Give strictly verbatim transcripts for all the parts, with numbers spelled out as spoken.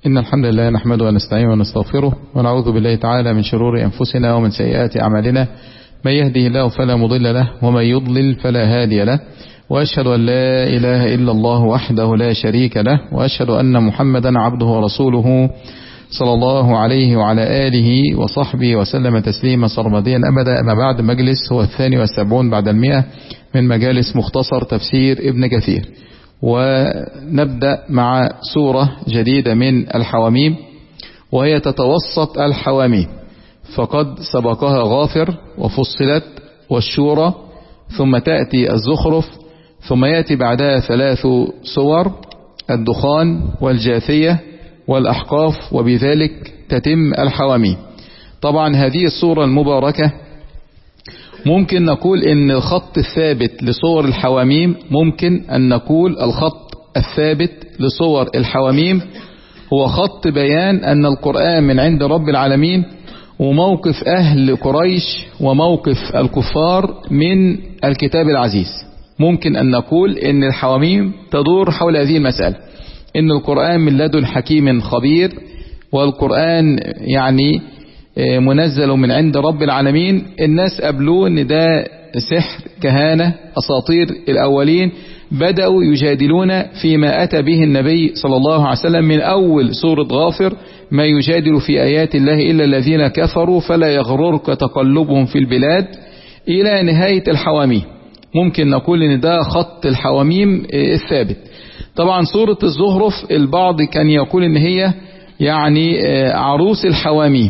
إن الحمد لله نحمده ونستعينه ونستغفره ونعوذ بالله تعالى من شرور أنفسنا ومن سيئات أعمالنا، من يهده الله فلا مضل له ومن يضلل فلا هادي له، وأشهد أن لا إله إلا الله وحده لا شريك له، وأشهد أن محمدا عبده ورسوله صلى الله عليه وعلى آله وصحبه وسلم تسليما سرمديا أبدا. أما بعد، مجلس هو الثاني والسبعون بعد المئة من مجالس مختصر تفسير ابن كثير، ونبدأ مع سورة جديدة من الحواميم، وهي تتوسط الحواميم، فقد سبقها غافر وفصلت والشورى، ثم تأتي الزخرف، ثم يأتي بعدها ثلاث سور: الدخان والجاثية والأحقاف، وبذلك تتم الحواميم. طبعا هذه السورة المباركة ممكن نقول ان الخط الثابت لصور الحواميم، ممكن ان نقول الخط الثابت لصور الحواميم هو خط بيان ان القرآن من عند رب العالمين، وموقف اهل قريش وموقف الكفار من الكتاب العزيز. ممكن ان نقول ان الحواميم تدور حول هذه المسألة، ان القرآن من لدن حكيم خبير، والقرآن يعني منزل من عند رب العالمين. الناس قبلوه ان ده سحر، كهانة، اساطير الاولين، بدأوا يجادلون فيما اتى به النبي صلى الله عليه وسلم، من اول سورة غافر: ما يجادل في ايات الله الا الذين كفروا فلا يغررك تقلبهم في البلاد، الى نهاية الحواميم. ممكن نقول ان ده خط الحواميم الثابت. طبعا سورة الزخرف البعض كان يقول ان هي يعني عروس الحواميم.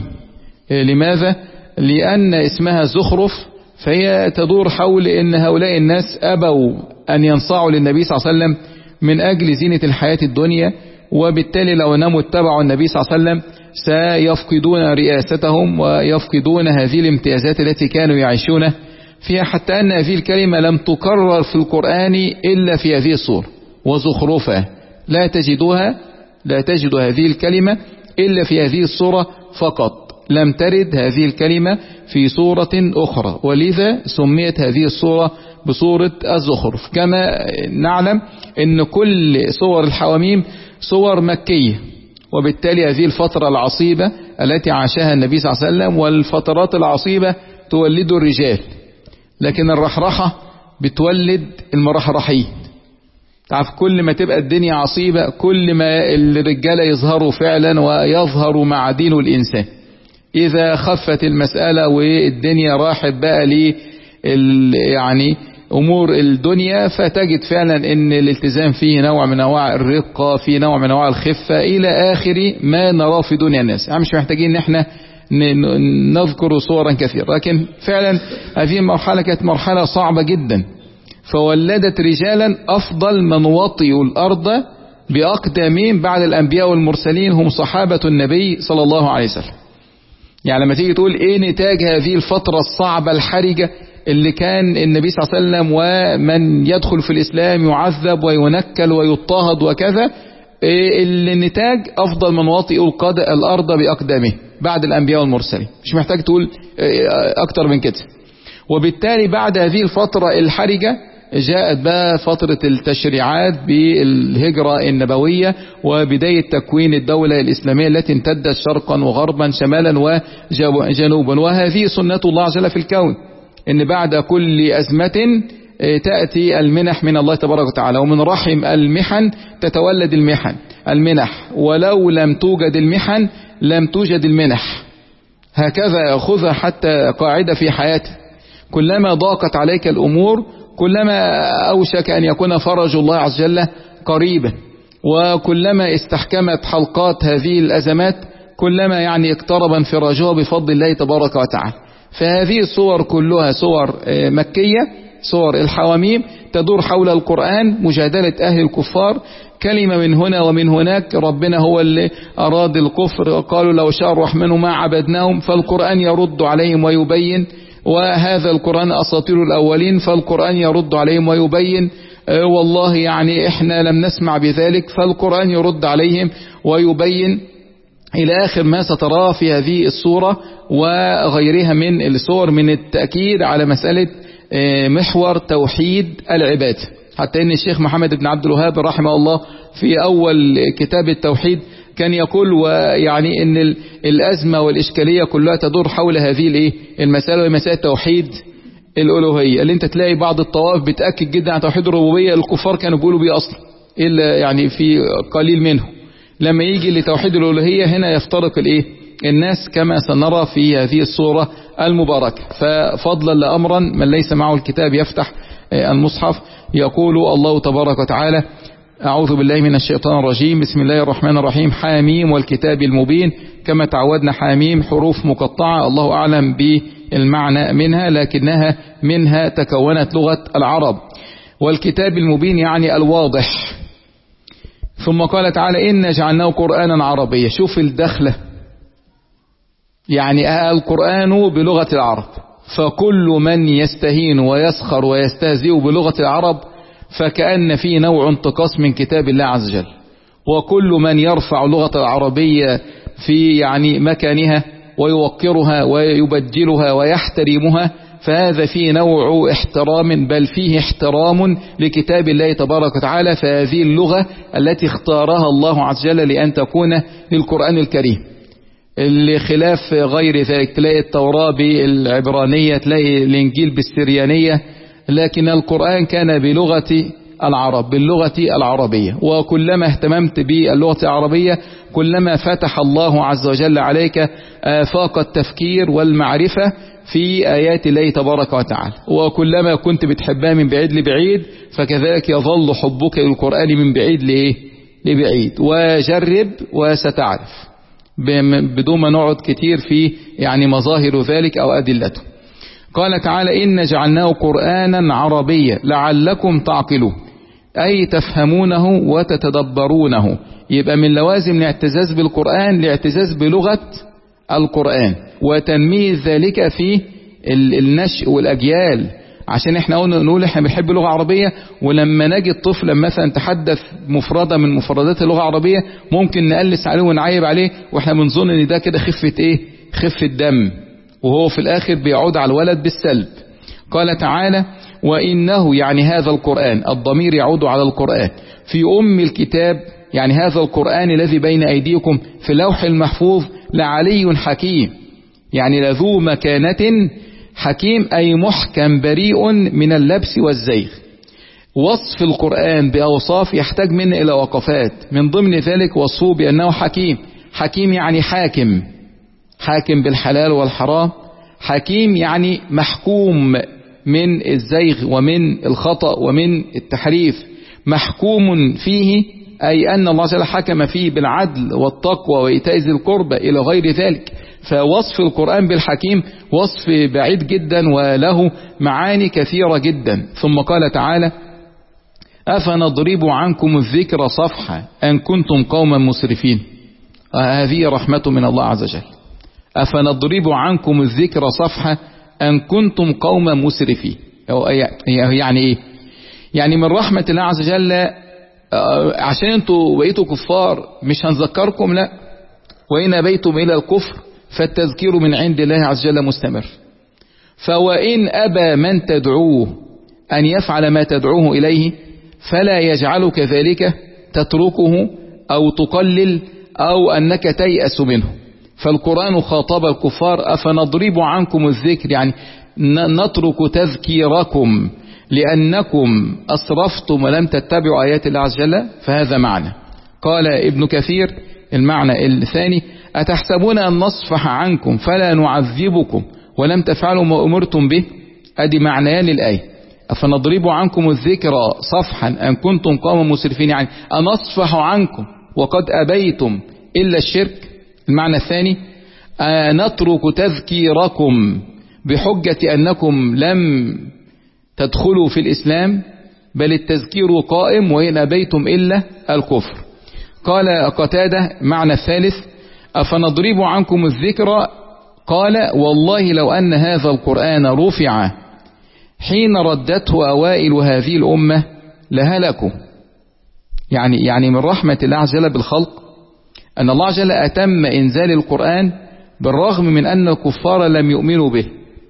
لماذا؟ لأن اسمها زخرف، فهي تدور حول ان هؤلاء الناس أبوا أن ينصاعوا للنبي صلى الله عليه وسلم من أجل زينة الحياة الدنيا، وبالتالي لو نموا اتبعوا النبي صلى الله عليه وسلم سيفقدون رئاستهم ويفقدون هذه الامتيازات التي كانوا يعيشون فيها، حتى أن هذه الكلمة لم تكرر في القرآن إلا في هذه السورة: وزخرفة. لا تجدها لا تجد هذه الكلمة إلا في هذه السورة فقط، لم ترد هذه الكلمة في سورة أخرى، ولذا سميت هذه السورة بسورة الزخرف. كما نعلم أن كل سور الحواميم سور مكية، وبالتالي هذه الفترة العصيبة التي عاشها النبي صلى الله عليه وسلم، والفترات العصيبة تولد الرجال، لكن الرحرحة بتولد المرحرحين. تعرف، كل ما تبقى الدنيا عصيبة كل ما الرجال يظهروا فعلا ويظهر معادين الإنسان. إذا خفت المسألة والدنيا راحت بقى لي يعني أمور الدنيا، فتجد فعلا أن الالتزام فيه نوع من أنواع الرقة، فيه نوع من أنواع الخفة، إلى آخر ما نراه في دنيا الناس. يعني مش محتاجين ان احنا نذكر صورا كثيرة، لكن فعلا هذه المرحلة كانت مرحلة صعبة جدا، فولدت رجالا أفضل من وطئوا الأرض بأقدامهم بعد الأنبياء والمرسلين، هم صحابة النبي صلى الله عليه وسلم. يعني لما تيجي تقول ايه نتاج هذه الفترة الصعبة الحرجة اللي كان النبي صلى الله عليه وسلم ومن يدخل في الإسلام يعذب وينكل ويضطهد وكذا، إيه النتاج؟ أفضل من وطئوا الأرض بأقدامه بعد الأنبياء والمرسلين. مش محتاج تقول أكتر من كده. وبالتالي بعد هذه الفترة الحرجة جاءت بقى فترة التشريعات بالهجرة النبوية، وبداية تكوين الدولة الإسلامية التي امتدت شرقا وغربا شمالا وجنوبا. وهذه سنة الله عز وجل في الكون، ان بعد كل أزمة تأتي المنح من الله تبارك وتعالى، ومن رحم المحن تتولد المحن المنح، ولو لم توجد المحن لم توجد المنح. هكذا خذها حتى قاعدة في حياتك: كلما ضاقت عليك الأمور كلما أوشك أن يكون فرج الله عز وجل قريبا، وكلما استحكمت حلقات هذه الأزمات كلما يعني اقترب انفراجها بفضل الله تبارك وتعالى. فهذه الصور كلها صور مكية، صور الحواميم، تدور حول القرآن، مجادلة أهل الكفار، كلمة من هنا ومن هناك. ربنا هو اللي أراد الكفر، قالوا لو شاء الرحمن ما عبدناهم، فالقرآن يرد عليهم ويبين، وهذا القرآن أساطير الأولين، فالقرآن يرد عليهم ويبين، والله يعني إحنا لم نسمع بذلك، فالقرآن يرد عليهم ويبين، إلى آخر ما ستراه في هذه السورة وغيرها من السور من التأكيد على مسألة محور توحيد العباد. حتى إن الشيخ محمد بن عبد الوهاب رحمه الله في أول كتاب التوحيد كان يقول ويعني ان الأزمة والإشكالية كلها تدور حول هذه الايه المسألة، ومسألة توحيد الألوهية، اللي انت تلاقي بعض الطوائف بتأكد جدا عن توحيد الربوبية، الكفار كانوا بيقولوا بيه أصلا إلا يعني في قليل منهم. لما يجي لتوحيد الألوهية هنا يفترق الايه الناس كما سنرى في هذه الصورة المباركة. ففضلا لأمرا من ليس معه الكتاب يفتح المصحف. يقول الله تبارك وتعالى: أعوذ بالله من الشيطان الرجيم، بسم الله الرحمن الرحيم، حاميم والكتاب المبين. كما تعودنا حاميم حروف مقطعة، الله أعلم بالمعنى منها، لكنها منها تكونت لغة العرب. والكتاب المبين يعني الواضح. ثم قال تعالى: إن جعلناه قرآنا عربيا. شوف الدخلة، يعني القرآن بلغة العرب، فكل من يستهين ويسخر ويستهزئ بلغة العرب فكأن فيه نوع انتقاص من كتاب الله عز وجل. وكل من يرفع لغة العربية في يعني مكانها ويوقرها ويبجلها ويحترمها فهذا فيه نوع احترام، بل فيه احترام لكتاب الله تبارك وتعالى. فهذه اللغة التي اختارها الله عز وجل لأن تكون للقرآن الكريم، اللي خلاف غير ذلك. تلاقي التوراة بالعبرانية، تلاقي الإنجيل بالسريانية، لكن القرآن كان بلغة العرب، باللغة العربية. وكلما اهتممت باللغة العربية كلما فتح الله عز وجل عليك آفاق التفكير والمعرفة في آيات الله تبارك وتعالى. وكلما كنت بتحبها من بعيد لبعيد فكذلك يظل حبك للقرآن من بعيد لإيه؟ لبعيد. وجرب وستعرف، بدون ما نقعد كتير في يعني مظاهر ذلك أو أدلته. قال تعالى: إن جعلناه قرآنا عربيا لعلكم تعقلون، أي تفهمونه وتتدبرونه. يبقى من لوازم الاعتزاز بالقرآن الاعتزاز بلغة القرآن وتنميه ذلك في النشء والأجيال. عشان احنا نقول احنا بنحب اللغة العربية، ولما نجد طفلا مثلا تحدث مفردة من مفردات اللغة العربية ممكن نقلس عليه ونعيب عليه، واحنا بنظن ان ده كده خفة ايه خفة دم، وهو في الاخر بيعود على الولد بالسلب. قال تعالى: وإنه يعني هذا القرآن، الضمير يعود على القرآن، في أم الكتاب يعني هذا القرآن الذي بين أيديكم في اللوح المحفوظ لعلي حكيم، يعني لذو مكانة حكيم، أي محكم بريء من اللبس والزيغ. وصف القرآن بأوصاف يحتاج منه إلى وقفات، من ضمن ذلك وصفه بأنه حكيم. حكيم يعني حاكم، حاكم بالحلال والحرام. حكيم يعني محكوم من الزيغ ومن الخطأ ومن التحريف. محكوم فيه أي أن الله جل حكم فيه بالعدل والتقوى وإيتاء ذي القربى إلى غير ذلك. فوصف القرآن بالحكيم وصف بعيد جدا وله معاني كثيرة جدا. ثم قال تعالى: أفنضرب عنكم الذكر صفحا أن كنتم قوما مسرفين. هذه رحمة من الله عز وجل. أفنضرب عنكم الذكر صفحا أن كنتم قوما مسرفين. يعني إيه؟ يعني من رحمة الله عز وجل عشان انتوا بقيتوا كفار مش هنذكركم، لا، وإن أبيتم إلى الكفر فالتذكير من عند الله عز وجل مستمر. فوإن أبى من تدعوه أن يفعل ما تدعوه إليه فلا يجعل كذلك تتركه أو تقلل أو أنك تيأس منه. فالقرآن خاطب الكفار: أفنضرب عنكم الذكر، يعني نترك تذكيركم لأنكم أسرفتم ولم تتبعوا آيات الله عز وجل. فهذا معنى. قال ابن كثير المعنى الثاني: أتحسبون أن نصفح عنكم فلا نعذبكم ولم تفعلوا ما أمرتم به. أدي معنيان للآية: أفنضرب عنكم الذكر صفحا أن كنتم قوما مسرفين، يعني أنصفح عنكم وقد أبيتم إلا الشرك. المعنى الثاني: نترك تذكيركم بحجة أنكم لم تدخلوا في الإسلام، بل التذكير قائم وإن أبيتم إلا الكفر. قال قتادة معنى الثالث: أفنضرب عنكم الذكر، قال: والله لو أن هذا القرآن رفع حين ردته أوائل هذه الأمة لهلكوا. يعني يعني من رحمة الله عز وجل بالخلق أن الله عز وجل أتم إنزال القرآن بالرغم من أن الكفار لم يؤمنوا به،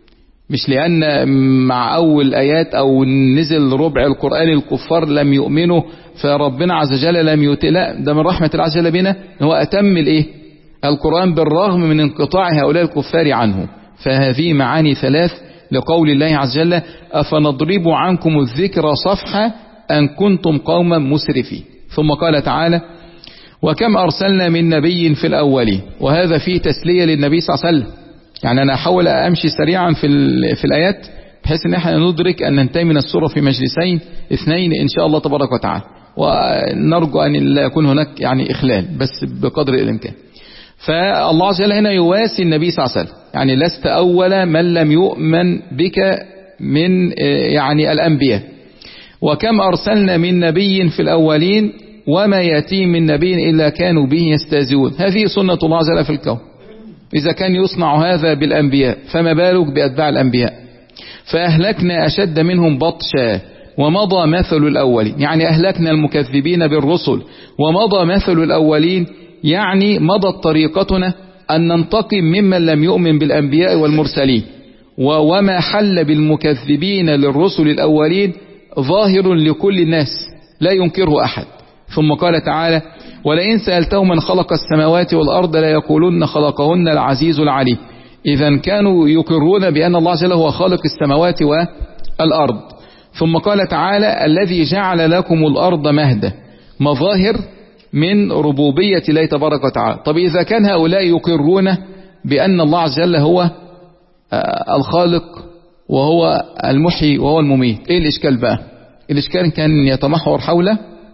مش لأن مع أول آيات أو نزل ربع القرآن الكفار لم يؤمنوا فربنا عز وجل لم يؤت، لا، ده من رحمة الله عز وجل بنا هو أتم الإيه؟ القرآن بالرغم من انقطاع هؤلاء الكفار عنه. فهذه معاني ثلاث لقول الله عز وجل: أفنضرب عنكم الذكر صفحا أن كنتم قوما مسرفين. ثم قال تعالى: وكم أرسلنا من نبي في الأولين. وهذا فيه تسلية للنبي صلى الله عليه وسلم. يعني أنا أحاول أمشي سريعا في, في الآيات بحيث أن احنا ندرك أن ننتهي من السورة في مجلسين اثنين إن شاء الله تبارك وتعالى، ونرجو أن لا يكون هناك يعني إخلال بس بقدر الإمكان. فالله عز وجل هنا يواسي النبي صلى الله عليه وسلم، يعني لست أول من لم يؤمن بك من يعني الأنبياء. وكم أرسلنا من نبي في الأولين وما يأتي من نبي إلا كانوا به يستهزئون. هذه سنة الله عز وجل في الكون، إذا كان يصنع هذا بالأنبياء فما بالك بأتباع الأنبياء. فأهلكنا أشد منهم بطشا ومضى مثل الأولين، يعني أهلكنا المكذبين بالرسل ومضى مثل الأولين، يعني مضت طريقتنا أن ننتقم ممن لم يؤمن بالأنبياء والمرسلين. وما حل بالمكذبين للرسل الأولين ظاهر لكل الناس لا ينكره أحد. ثم قال تعالى: ولئن سألتهم من خلق السماوات والأرض لا يقولون خلقهن العزيز العليم. إذا كانوا يقرون بأن الله جل هو خالق السماوات والأرض. ثم قال تعالى: الذي جعل لكم الأرض مهدا، مظاهر من ربوبية الله تبارك وتعالى. طب إذا كان هؤلاء يقرون بأن الله عز وجل هو الخالق وهو المحيي وهو المميت، إيه الإشكال بقى؟ الإشكال كان يتمحور حول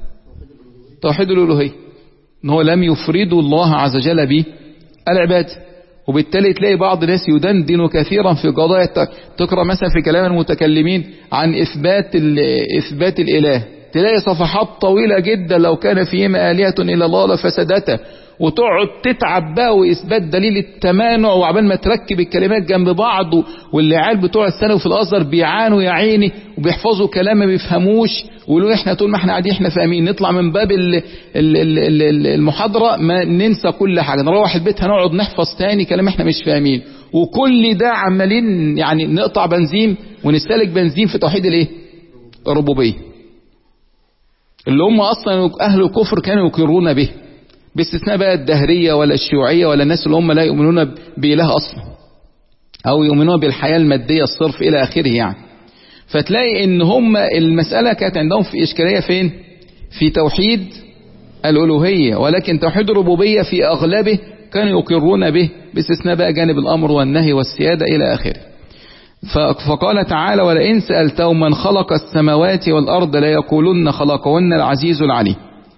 توحيد الألوهية، إن هو لم يفردوا الله عز وجل بالعبادة. وبالتالي تلاقي بعض الناس يدندن كثيرا في قضايا، تقرأ مثلا في كلام المتكلمين عن إثبات إثبات الإله، تلاقي صفحات طويلة جدا لو كان فيهما آلهة إلا الله لفسدتا، وتقعد تتعب بقى وإثبات دليل التمانع، وعبال ما تركب الكلمات جنب بعض. والعيال بتوع الثانوي في الأزهر بيعانوا يا عيني وبيحفظوا كلام ما بيفهموش، ويقولوا احنا طول ما احنا قاعدين احنا فاهمين، نطلع من باب المحاضرة ما ننسى كل حاجة، نروح البيت هنقعد نحفظ تاني كلام احنا مش فاهمين. وكل ده عمالين يعني نقطع بنزين ونستهلك بنزين في توحيد الايه؟ الربوبية، اللي هم أصلا أهل الكفر كانوا يقرون به، باستثناء بقى الدهرية ولا الشيوعية ولا الناس اللي هم لا يؤمنون بإله أصلا، أو يؤمنون بالحياة المادية الصرف إلى آخره يعني. فتلاقي إن هم المسألة كانت عندهم في إشكالية فين؟ في توحيد الألوهية، ولكن توحيد الربوبية في أغلبه كانوا يقرون به، باستثناء بقى جانب الأمر والنهي والسيادة إلى آخره. فقال تعالى: ولئن سألتهم من خلق السماوات والأرض لا يقولون خلقهن العزيز العليم.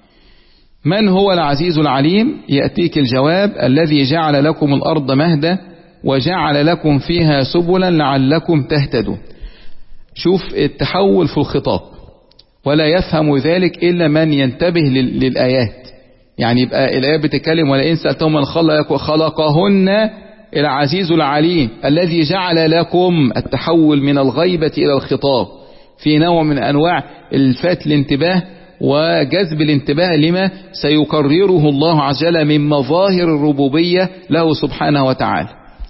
من هو العزيز العليم؟ يأتيك الجواب: الذي جعل لكم الأرض مهدا وجعل لكم فيها سبلا لعلكم تهتدون. شوف التحول في الخطاب، ولا يفهم ذلك إلا من ينتبه للآيات. يعني يبقى الآيات بتتكلم ولئن سألتهم من خلق خلقهن العزيز العليم، الذي جعل لكم، التحول من الغيبة إلى الخطاب في نوع من أنواع الفات الانتباه وجذب الانتباه لما سيكرره الله عز وجل من مظاهر الربوبية له سبحانه وتعالى.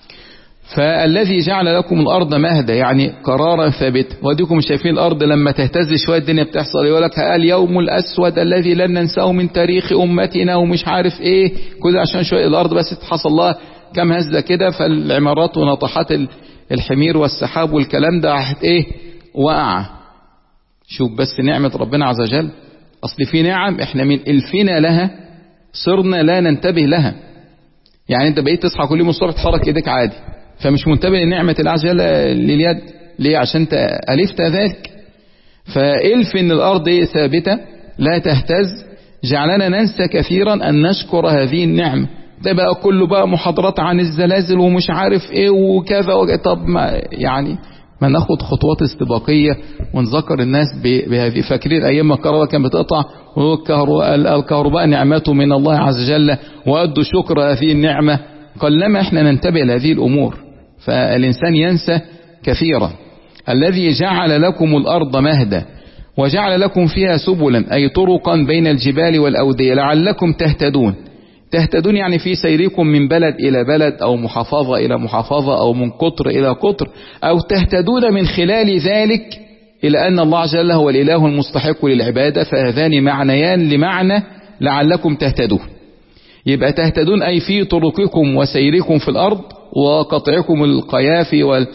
فالذي جعل لكم الأرض مهدا يعني قرارا ثابتا. وديكم شايفين الأرض لما تهتز شوية الدنيا بتحصل، يقول لك اليوم الأسود الذي لن ننساه من تاريخ أمتنا ومش عارف إيه كده، عشان شوية الأرض بس تحصل لها كم هزة كده، فالعمارات وناطحات الحمير والسحاب والكلام ده راحت إيه وقع. شوف بس نعمة ربنا عز وجل، أصل في نعم إحنا من إلفنا لها صرنا لا ننتبه لها. يعني أنت بقيت تصحى كل يوم الصبح تحرك إيديك عادي، فمش منتبه لنعمة الله عز وجل لليد. ليه؟ عشان أنت ألفت ذلك. فإلف إن الأرض ثابتة لا تهتز جعلنا ننسى كثيرا أن نشكر هذه النعمة. ده بقى كله بقى محاضرات عن الزلازل ومش عارف إيه وكذا وكذا. طب ما يعني ما ناخد خطوات استباقية ونذكر الناس بهذه. فاكرين أيام ما الكهرباء كانت بتقطع، الكهرباء نعمته من الله عز وجل وأدوا شكر هذه النعمة. قلما احنا ننتبه لهذه الأمور، فالإنسان ينسى كثيرا. الذي جعل لكم الأرض مهدا وجعل لكم فيها سبلا أي طرقا بين الجبال والأودية لعلكم تهتدون. تهتدون يعني في سيركم من بلد إلى بلد أو محافظة إلى محافظة أو من قطر إلى قطر، أو تهتدون من خلال ذلك إلى أن الله جل هو الإله المستحق للعبادة، فهذان معنيان لمعنى لعلكم تهتدون. يبقى تهتدون أي في طرقكم وسيركم في الأرض وقطعكم القيافي وال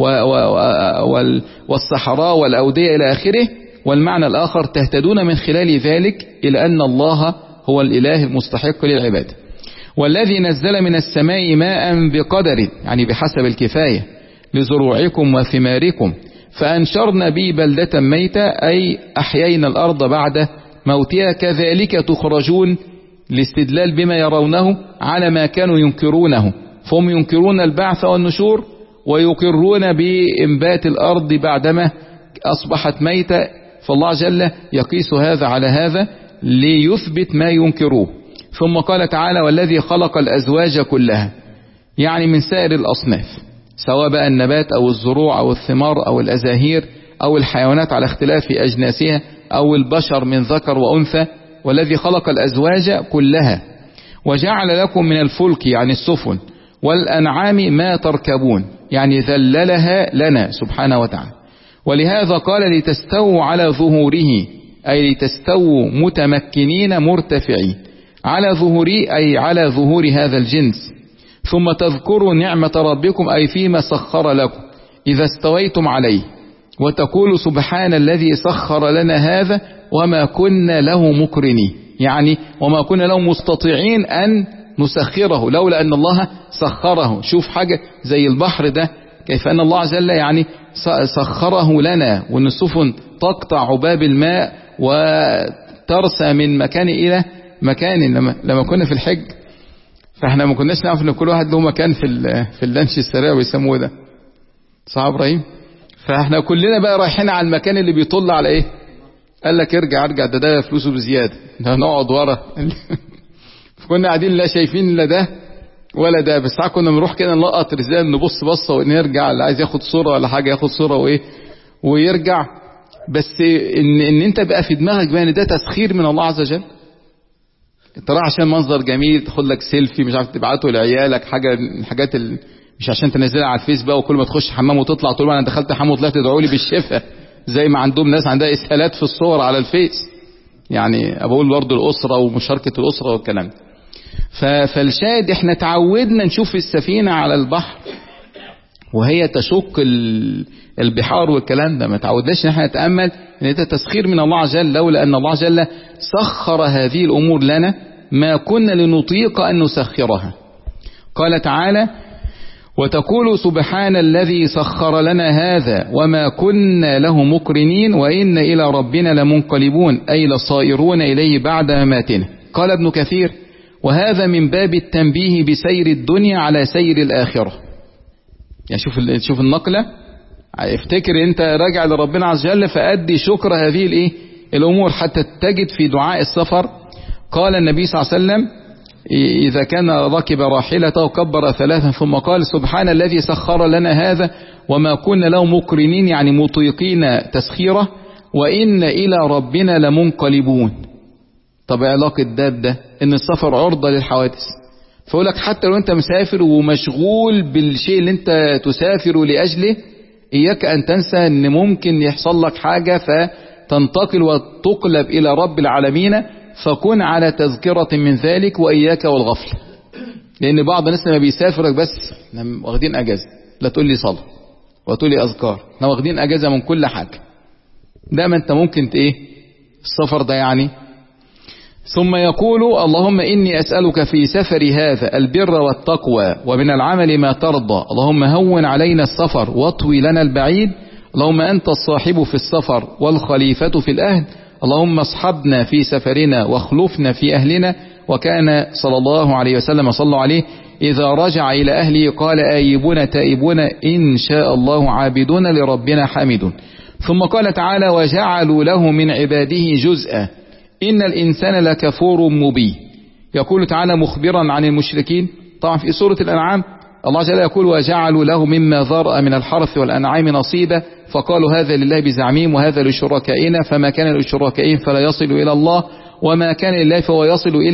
وال والصحراء والأودية إلى آخره. والمعنى الآخر تهتدون من خلال ذلك إلى أن الله هو الإله المستحق للعبادة. والذي نزل من السماء ماء بقدر يعني بحسب الكفاية لزروعكم وثماركم فأنشرنا به بلدة ميتة أي أحيينا الأرض بعد موتها كذلك تخرجون، الاستدلال بما يرونه على ما كانوا ينكرونه، فهم ينكرون البعث والنشور ويقرون بإنبات الأرض بعدما أصبحت ميتة، فالله جل يقيس هذا على هذا ليثبت ما ينكروه. ثم قال تعالى والذي خلق الأزواج كلها يعني من سائر الأصناف، سواء بقى النبات أو الزروع أو الثمار أو الأزاهير أو الحيوانات على اختلاف أجناسها أو البشر من ذكر وأنثى، والذي خلق الأزواج كلها وجعل لكم من الفلك يعني السفن والأنعام ما تركبون يعني ذللها لنا سبحانه وتعالى. ولهذا قال لتستووا على ظهوره أي لتستووا متمكنين مرتفعين على ظهوري أي على ظهور هذا الجنس. ثم تذكروا نعمة ربكم أي فيما سخر لكم إذا استويتم عليه، وتقول سبحان الذي سخر لنا هذا وما كنا له مقرنين يعني وما كنا له مستطيعين أن نسخره لولا أن الله سخره. شوف حاجة زي البحر ده كيف أن الله جل يعني سخره لنا، وأن السفن تقطع عباب الماء وترسى من مكان إلى مكان. لما, لما كنا في الحج فاحنا ما كناش نعرف ان كل واحد له مكان في في اللانش السريع ويسموه ده صح ابراهيم. فاحنا كلنا بقى رايحين على المكان اللي بيطل على ايه، قال لك ارجع ارجع ده ده فلوسه بزياده، ده نقعد ورا كنا قاعدين لا شايفين لا ده ولا ده، بس ساعات كنا بنروح كده نلقط رسالة نبص بصه ونرجع، اللي عايز ياخد صوره ولا حاجه ياخد صوره وايه ويرجع. بس ان ان انت بقى في دماغك بقى ان ده تسخير من الله عز وجل، انت رايح عشان منظر جميل تاخد لك سيلفي مش عارف تبعته لعيالك حاجه من الحاجات ال... مش عشان تنزلها على الفيس بقى وكل ما تخش حمام وتطلع تقول انا دخلت حمام وطلعت ادعوا لي بالشفاء زي ما عندهم ناس عندها اسهالات في الصور على الفيس. يعني بقول برضه الاسره ومشاركه الاسره والكلام ده. ف... فالشاهد احنا تعودنا نشوف السفينه على البحر وهي تشق ال... البحار والكلام ده، ما تعودناش ان احنا نتامل ان ده تسخير من الله عز وجل، لولا ان الله جل سخر هذه الامور لنا ما كنا لنطيق ان نسخرها. قال تعالى وتقول سبحان الذي سخر لنا هذا وما كنا له مقرنين وإن إلى ربنا لمنقلبون أي لصائرون إليه بعد مماتنا. قال ابن كثير وهذا من باب التنبيه بسير الدنيا على سير الآخرة. يعني شوف شوف النقلة، افتكر انت راجع لربنا عز وجل فأدي شكر هذه الايه الأمور حتى تجد في دعاء السفر. قال النبي صلى الله عليه وسلم إذا كان ركب راحلته كبر ثلاثا ثم قال سبحان الذي سخر لنا هذا وما كنا له مقرنين يعني مطيقين تسخيره وإن إلى ربنا لمنقلبون. طب علاقة ده بده إن السفر عرضة للحوادث، فأقول لك حتى لو أنت مسافر ومشغول بالشيء اللي أنت تسافر لأجله إياك أن تنسى أن ممكن يحصل لك حاجة فتنتقل وتقلب إلى رب العالمين، فكن على تذكرة من ذلك وإياك والغفل. لأن بعض الناس لما بيسافرك بس واخدين أجازة، لا تقول لي صلاة وتقول لي أذكار، احنا واخدين أجازة من كل حاجة. ده ما أنت ممكن إيه السفر ده يعني. ثم يقول اللهم إني أسألك في سفر هذا البر والتقوى ومن العمل ما ترضى، اللهم هون علينا السفر واطوي لنا البعيد، اللهم أنت الصاحب في السفر والخليفة في الأهل، اللهم اصحبنا في سفرنا واخلفنا في أهلنا. وكان صلى الله عليه وسلم صلى عليه إذا رجع إلى أهله قال آيبون تائبون إن شاء الله عابدون لربنا حامدون. ثم قال تعالى وجعلوا له من عباده جزءا إن الإنسان لكفور مبين. يقول تعالى مخبرا عن المشركين طبعا في سورة الأنعام الله جل يقول وجعلوا له مما ذرأ من الحرث والأنعام نصيبا فقالوا هذا لله بزعمهم وهذا لشركائنا فما كان لشركائهم فلا يصل إلى الله وما كان لله فهو يصل إلى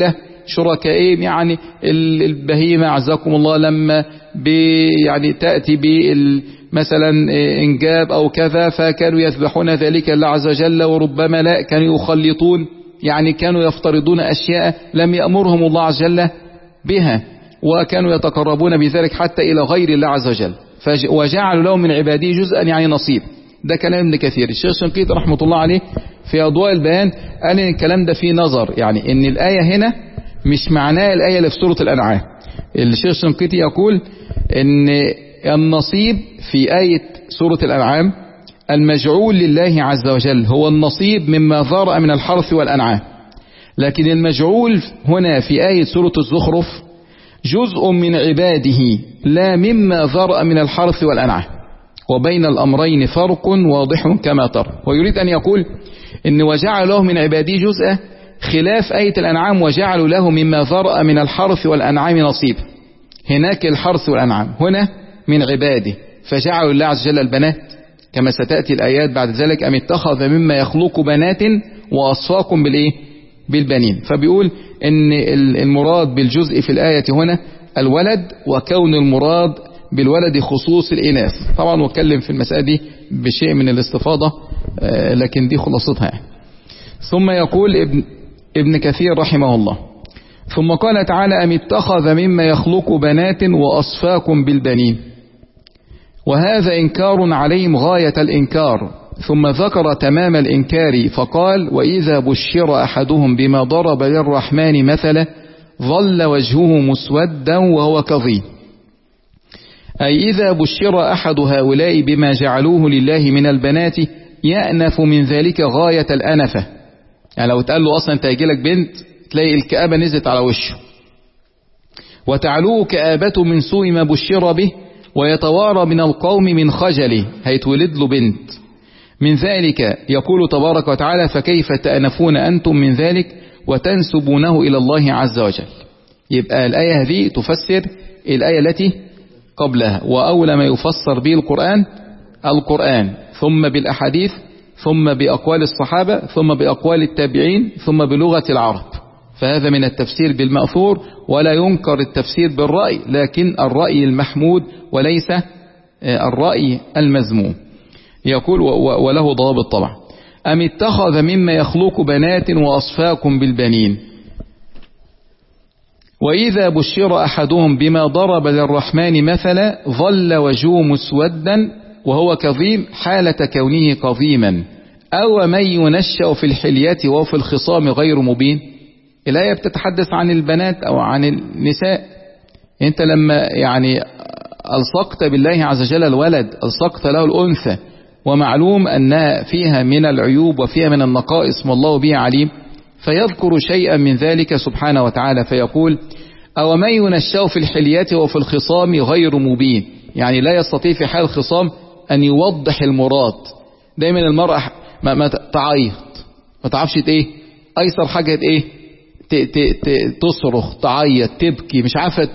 شركائهم، يعني البهيمة عزكم الله لما يعني تأتي بال مثلا إنجاب أو كذا فكانوا يذبحون ذلك الله عز وجل، وربما لا كانوا يخلطون، يعني كانوا يفترضون أشياء لم يأمرهم الله عز وجل بها، وكانوا يتقربون بذلك حتى إلى غير الله عز وجل، وجعلوا له من عباده جزءا يعني نصيب. ده كلام ابن كثير. الشيخ الشنقيطي رحمة الله عليه في أضواء البيان قال إن الكلام ده فيه نظر، يعني إن الآية هنا مش معناه الآية اللي في سورة الأنعام. الشيخ الشنقيطي يقول إن النصيب في آية سورة الأنعام المجعول لله عز وجل هو النصيب مما ذرأ من الحرث والأنعام، لكن المجعول هنا في آية سورة الزخرف جزء من عباده لا مما ذرأ من الحرث والأنعام، وبين الأمرين فرق واضح كما ترى. ويريد أن يقول إن وجعل له من عباده جزء خلاف آية الأنعام وجعلوا له مما ذرأ من الحرث والأنعام نصيب. هناك الحرث والأنعام، هنا من عباده، فجعلوا الله عز وجل البنات كما ستأتي الآيات بعد ذلك، أم اتخذ مما يخلق بنات وأصفاكم بالإيه؟ بالبنين. فبيقول إن المراد بالجزء في الآية هنا الولد، وكون المراد بالولد خصوص الإناث. طبعا واتكلم في المسألة دي بشيء من الاستفاضة، لكن دي خلاصتها يعني. ثم يقول ابن, ابن كثير رحمه الله ثم قال تعالى أم اتخذ مما يخلق بنات وأصفاكم بالبنين، وهذا إنكار عليهم غاية الإنكار. ثم ذكر تمام الإنكار فقال وإذا بشر أحدهم بما ضرب للرحمن مثلا ظل وجهه مسودا وهو كظيم، أي إذا بشر أحد هؤلاء بما جعلوه لله من البنات يأنف من ذلك غاية الأنفة. يعني لو تقال له أصلا أنت هيجيلك بنت تلاقي الكآبة نزلت على وشه، وتعلوه كآبته من سوء ما بشر به، ويتوارى من القوم من خجله، هيتولد له بنت من ذلك. يقول تبارك وتعالى فكيف تأنفون أنتم من ذلك وتنسبونه إلى الله عز وجل. يبقى الآية هذه تفسر الآية التي قبلها، وأول ما يفسر به القرآن القرآن، ثم بالأحاديث، ثم بأقوال الصحابة، ثم بأقوال التابعين، ثم بلغة العرب. فهذا من التفسير بالمأثور، ولا ينكر التفسير بالرأي، لكن الرأي المحمود وليس الرأي المذموم. يقول وله ضوابط طبعا. أم اتخذ مما يخلق بنات وأصفاكم بالبنين، وإذا بشر أحدهم بما ضرب للرحمن مثلا ظل وجهه مسودا وهو كظيم حالة كونه قظيما، أو من ينشأ في الحلية وفي الخصام غير مبين. الآية بتتحدث عن البنات أو عن النساء. أنت لما يعني ألصقت بالله عز وجل الولد ألصقت له الأنثى، ومعلوم أنها فيها من العيوب وفيها من النقائص والله به عليم، فيذكر شيئا من ذلك سبحانه وتعالى فيقول أو من ينشأ في الحلية وفي الخصام غير مبين، يعني لا يستطيع في حال الخصام أن يوضح المراد. دايما المرأة ما, ما تعيط، ما تعرفش ايه أيسر حاجة ايه ت ت ت تصرخ، تعيط، تبكي، مش عارفة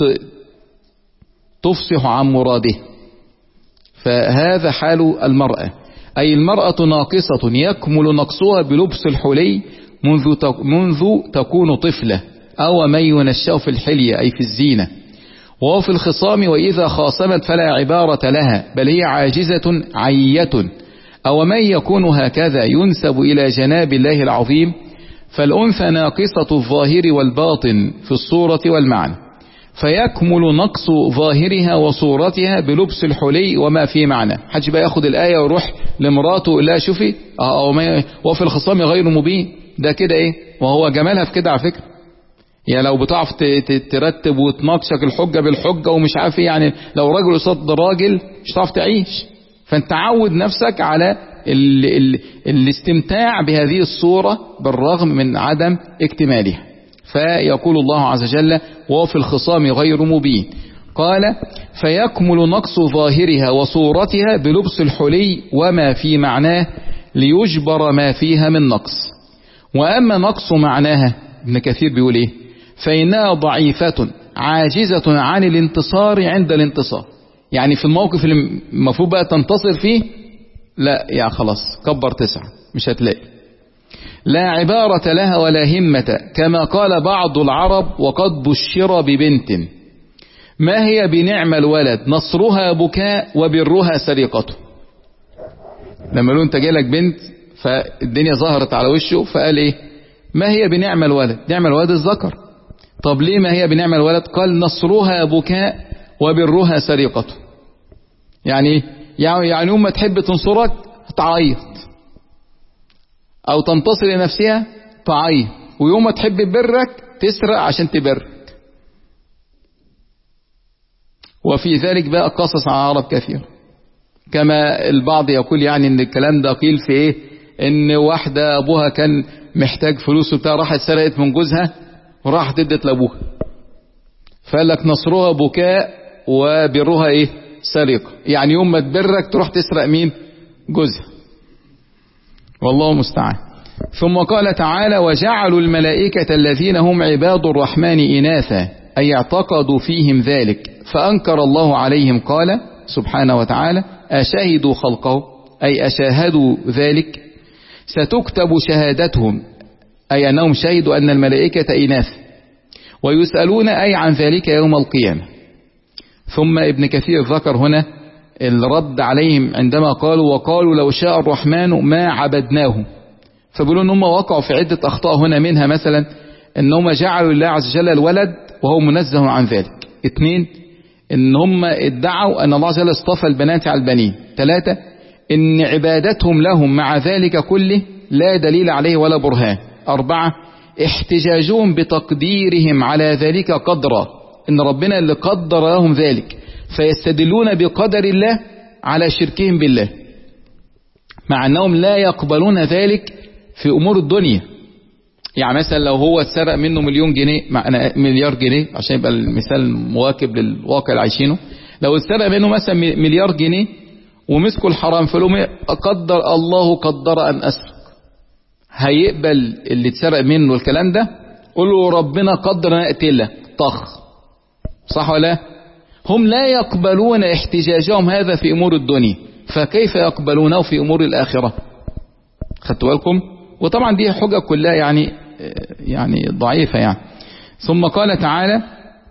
تفصح عن مراده. فهذا حال المرأة، أي المرأة ناقصة يكمل نقصها بلبس الحلي منذ منذ تكون طفلة، أو من ينشأ في الحلية أي في الزينة، وفي الخصام وإذا خاصمت فلا عبارة لها بل هي عاجزة عية، أو من يكون هكذا ينسب إلى جناب الله العظيم. فالأنثى ناقصة الظاهر والباطن في الصورة والمعنى، فيكمل نقص ظاهرها وصورتها بلبس الحلي وما في معنى. حج بقى ياخد الآية ويروح لمراته لا شوفي أو ما وفي الخصام غير مبين، ده كده إيه؟ وهو جمالها في كده على فكرة. يعني لو بتعرف ترتب وتناقشك الحجة بالحجة ومش عارف ايه، يعني لو راجل قصاد راجل مش هتعرف تعيش. فانت عود نفسك على ال ال الاستمتاع بهذه الصورة بالرغم من عدم اكتمالها. فيقول الله عز وجل وفي الخصام غير مبين، قال فيكمل نقص ظاهرها وصورتها بلبس الحلي وما في معناه ليجبر ما فيها من نقص. وأما نقص معناها ابن كثير بيقول ايه فإنها ضعيفة عاجزة عن الانتصار عند الانتصار. يعني في الموقف اللي المفروض بقى تنتصر فيه لا يا خلاص كبر تسعة مش هتلاقي. لا عبارة لها ولا همة، كما قال بعض العرب وقد بشر ببنت ما هي بنعم الولد نصرها بكاء وبرها سرقته. لما قالوا انت جالك بنت فالدنيا ظهرت على وشه فقال ايه؟ ما هي بنعم الولد؟ نعم الولد الذكر. طب ليه ما هي بنعم الولد؟ قال نصرها بكاء وبرها سرقته. يعني يعني يوم ما تحب تنصرك تعيط، او تنتصر لنفسها تعيط، ويوم ما تحب تبرك تسرق عشان تبرك. وفي ذلك بقى قصص عن عرب كثير، كما البعض يقول يعني ان الكلام ده قيل في ايه؟ ان واحدة ابوها كان محتاج فلوس وبتاع، راحت سرقت من جوزها وراحت ادت لابوها، فقال لك نصرها بكاء وبرها ايه؟ سرقة. يعني يوم ما تبرك تروح تسرق مين؟ جوزها. والله المستعان. ثم قال تعالى وجعلوا الملائكة الذين هم عباد الرحمن إناثا، أي اعتقدوا فيهم ذلك فأنكر الله عليهم. قال سبحانه وتعالى أشهدوا خلقه، أي أشاهدوا ذلك، ستكتب شهادتهم، أي أنهم شهدوا أن الملائكة إناث، ويسألون أي عن ذلك يوم القيامة. ثم ابن كثير ذكر هنا الرد عليهم عندما قالوا وقالوا لو شاء الرحمن ما عبدناه، فبيقولوا ان هم وقعوا في عدة اخطاء هنا، منها مثلا ان هم جعلوا الله عز وجل الولد وهو منزه عن ذلك. اثنين، ان هم ادعوا ان الله عز وجل اصطفى البنات على البنين. ثلاثة، ان عبادتهم لهم مع ذلك كله لا دليل عليه ولا برهان. أربعة، احتجاجهم بتقديرهم على ذلك قدرا، ان ربنا اللي قدر لهم ذلك، فيستدلون بقدر الله على شركهم بالله، مع انهم لا يقبلون ذلك في امور الدنيا. يعني مثلا لو هو اتسرق منه مليون جنيه، معنى مليار جنيه عشان يبقى المثال مواكب للواقع اللي عايشينه، لو اتسرق منه مثلا مليار جنيه ومسكوا الحرام فلهم قدر الله قدر ان اسرق، هيقبل اللي اتسرق منه الكلام ده؟ قول له ربنا قدر ان اقتله، طخ. صح ولا؟ هم لا يقبلون احتجاجهم هذا في امور الدنيا، فكيف يقبلونه في امور الاخره؟ خدتوا بالكم؟ وطبعا دي حجة كلها يعني يعني ضعيفة يعني. ثم قال تعالى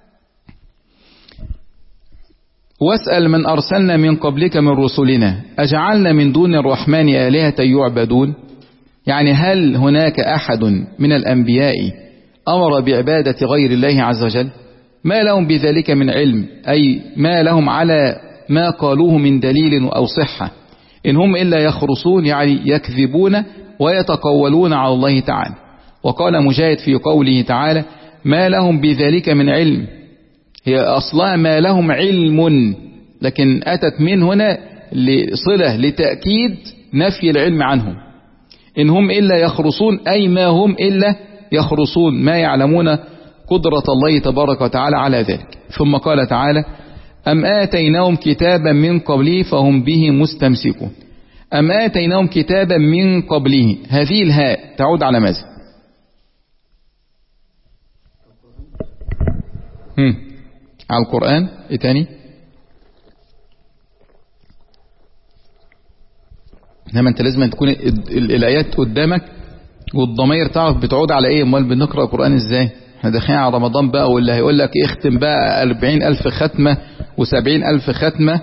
واسأل من أرسلنا من قبلك من رسلنا أجعلنا من دون الرحمن آلهة يعبدون، يعني هل هناك أحد من الأنبياء أمر بعبادة غير الله عز وجل؟ ما لهم بذلك من علم، أي ما لهم على ما قالوه من دليل أو صحة، إن هم إلا يخرصون، يعني يكذبون ويتقولون على الله تعالى. وقال مجاهد في قوله تعالى ما لهم بذلك من علم، هي أصلها ما لهم علم، لكن أتت من هنا لصلة لتأكيد نفي العلم عنهم. إن هم إلا يخرصون، أي ما هم إلا يخرصون، ما يعلمون قدرة الله تبارك وتعالى على ذلك. ثم قال تعالى أم آتيناهم كتابا من قبله فهم به مستمسكون. أم آتيناهم كتابا من قبله، هذه الهاء تعود على ماذا؟ هم. على القرآن. ايه تاني؟ انما انت لازم تكون الآيات قدامك والضمير تعرف بتعود على ايه. امال بنقرأ القرآن ازاي؟ احنا داخلين على رمضان بقى، واللي هيقول لك اختم بقى أربعين ألف ختمة وسبعين ألف ختمة.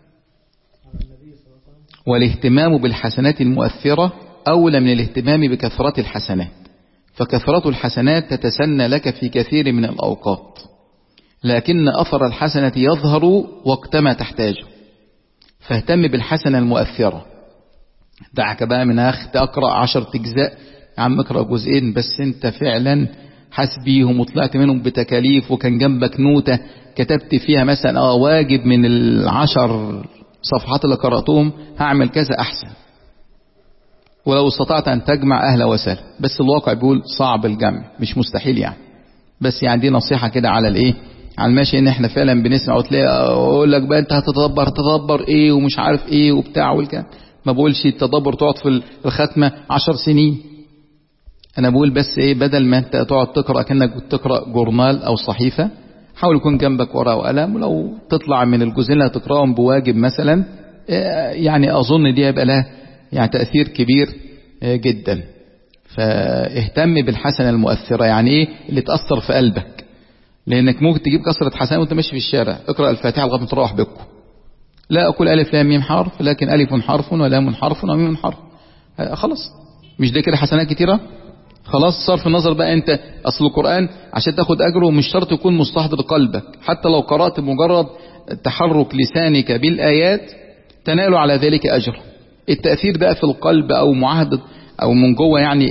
والاهتمام بالحسنات المؤثرة أولى من الاهتمام بكثرة الحسنات، فكثرة الحسنات تتسنى لك في كثير من الأوقات، لكن أثر الحسنة يظهر وقتما تحتاجه، فاهتم بالحسنة المؤثرة. دعك بقى من أخ تقرأ عشر أجزاء، يا عم اقرأ جزئين بس انت فعلا حسبيهم وطلعت منهم بتكاليف، وكان جنبك نوتة كتبت فيها مثلا اه واجب من العشر صفحات اللي قرأتهم هعمل كذا أحسن. ولو استطعت أن تجمع أهلا وسهلا، بس الواقع بيقول صعب الجمع، مش مستحيل يعني. بس يعني دي نصيحة كده على الايه، على الماشي، ان احنا فعلا بنسمع وتلاقي اقول لك بقى انت هتتدبر تتدبر ايه ومش عارف ايه وبتاع والكلام. ما بقولش التدبر تقعد في الختمة عشر سنين، انا بقول بس ايه، بدل ما انت تقعد تقرأ كأنك بتقرأ جورنال او صحيفة، حاول يكون جنبك ورقة وقلم، ولو تطلع من الجزئين اللي هتقرأهم بواجب مثلا، يعني اظن دي هيبقى لها يعني تأثير كبير جدا. فاهتم بالحسنة المؤثرة. يعني ايه اللي تأثر في قلبك؟ لانك ممكن تجيب كسرة حسنة وانت ماشي في الشارع، اقرأ الفاتحة لغاية ما تروح بكم، لا اقول الف لام ميم حرف، لكن الف حرف ولام حرف وميم حرف، خلاص مش ده كده حسنات كتيرة؟ خلاص صرف النظر بقى. انت اصل القرآن عشان تاخد اجره مش شرط يكون مستحضر قلبك، حتى لو قرأت مجرد تحرك لسانك بالآيات تنال على ذلك اجر. التأثير بقى في القلب او معاهدة او من جوه، يعني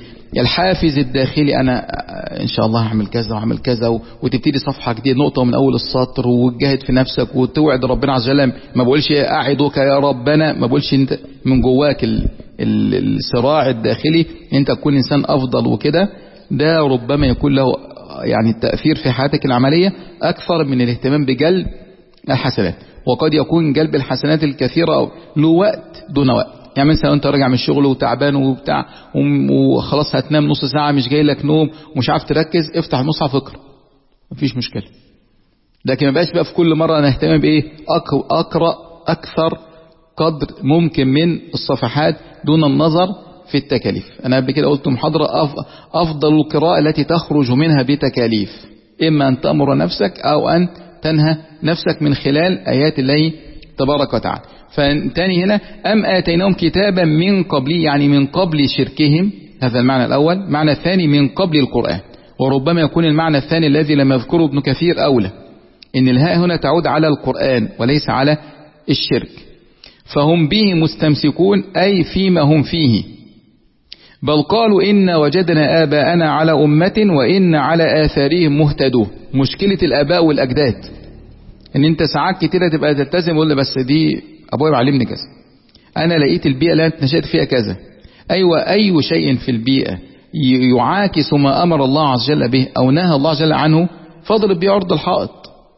الحافز الداخلي، انا ان شاء الله هعمل كذا وهعمل كذا، وتبتدي صفحة جديدة نقطة من اول السطر، وتجاهد في نفسك وتوعد ربنا عز وجل. ما بقولش اعدك يا ربنا، ما بقولش انت من جواك ال ال الصراع الداخلي انت تكون انسان افضل وكده، ده ربما يكون له يعني التأثير في حياتك العملية اكثر من الاهتمام بجلب الحسنات. وقد يكون جلب الحسنات الكثيرة له وقت دون وقت. يعني مثلا انت راجع من الشغل وتعبان وبتاع وخلاص هتنام نص ساعة، مش جاي لك نوم ومش عارف تركز، افتح المصحف اقرا، مفيش مشكلة. لكن ما بقاش بقى في كل مرة انا اهتمام بايه، اقرا اكثر قدر ممكن من الصفحات دون النظر في التكاليف. انا قبل كده قلت محاضرة افضل القراءة التي تخرج منها بتكاليف، اما ان تأمر نفسك او ان تنهى نفسك من خلال ايات الله تبارك وتعالى. فالتاني هنا أم آتيناهم كتابا من قبل، يعني من قبل شركهم، هذا المعنى الأول. معنى الثاني من قبل القرآن، وربما يكون المعنى الثاني الذي لم يذكره ابن كثير أولى، إن الهاء هنا تعود على القرآن وليس على الشرك. فهم به مستمسكون أي فيما هم فيه، بل قالوا إن وجدنا آباءنا على أمة وإن على آثارهم مهتدون. مشكلة الآباء والأجداد إن أنت ساعات كتيرة تبقى تلتزم ولا بس دي أبويا معلمني كذا، أنا لقيت البيئة اللي أنت نشأت فيها كذا. أيوة، أي شيء في البيئة يعاكس ما أمر الله عز وجل به أو نهى الله عز وجل عنه فاضرب به عرض الحائط.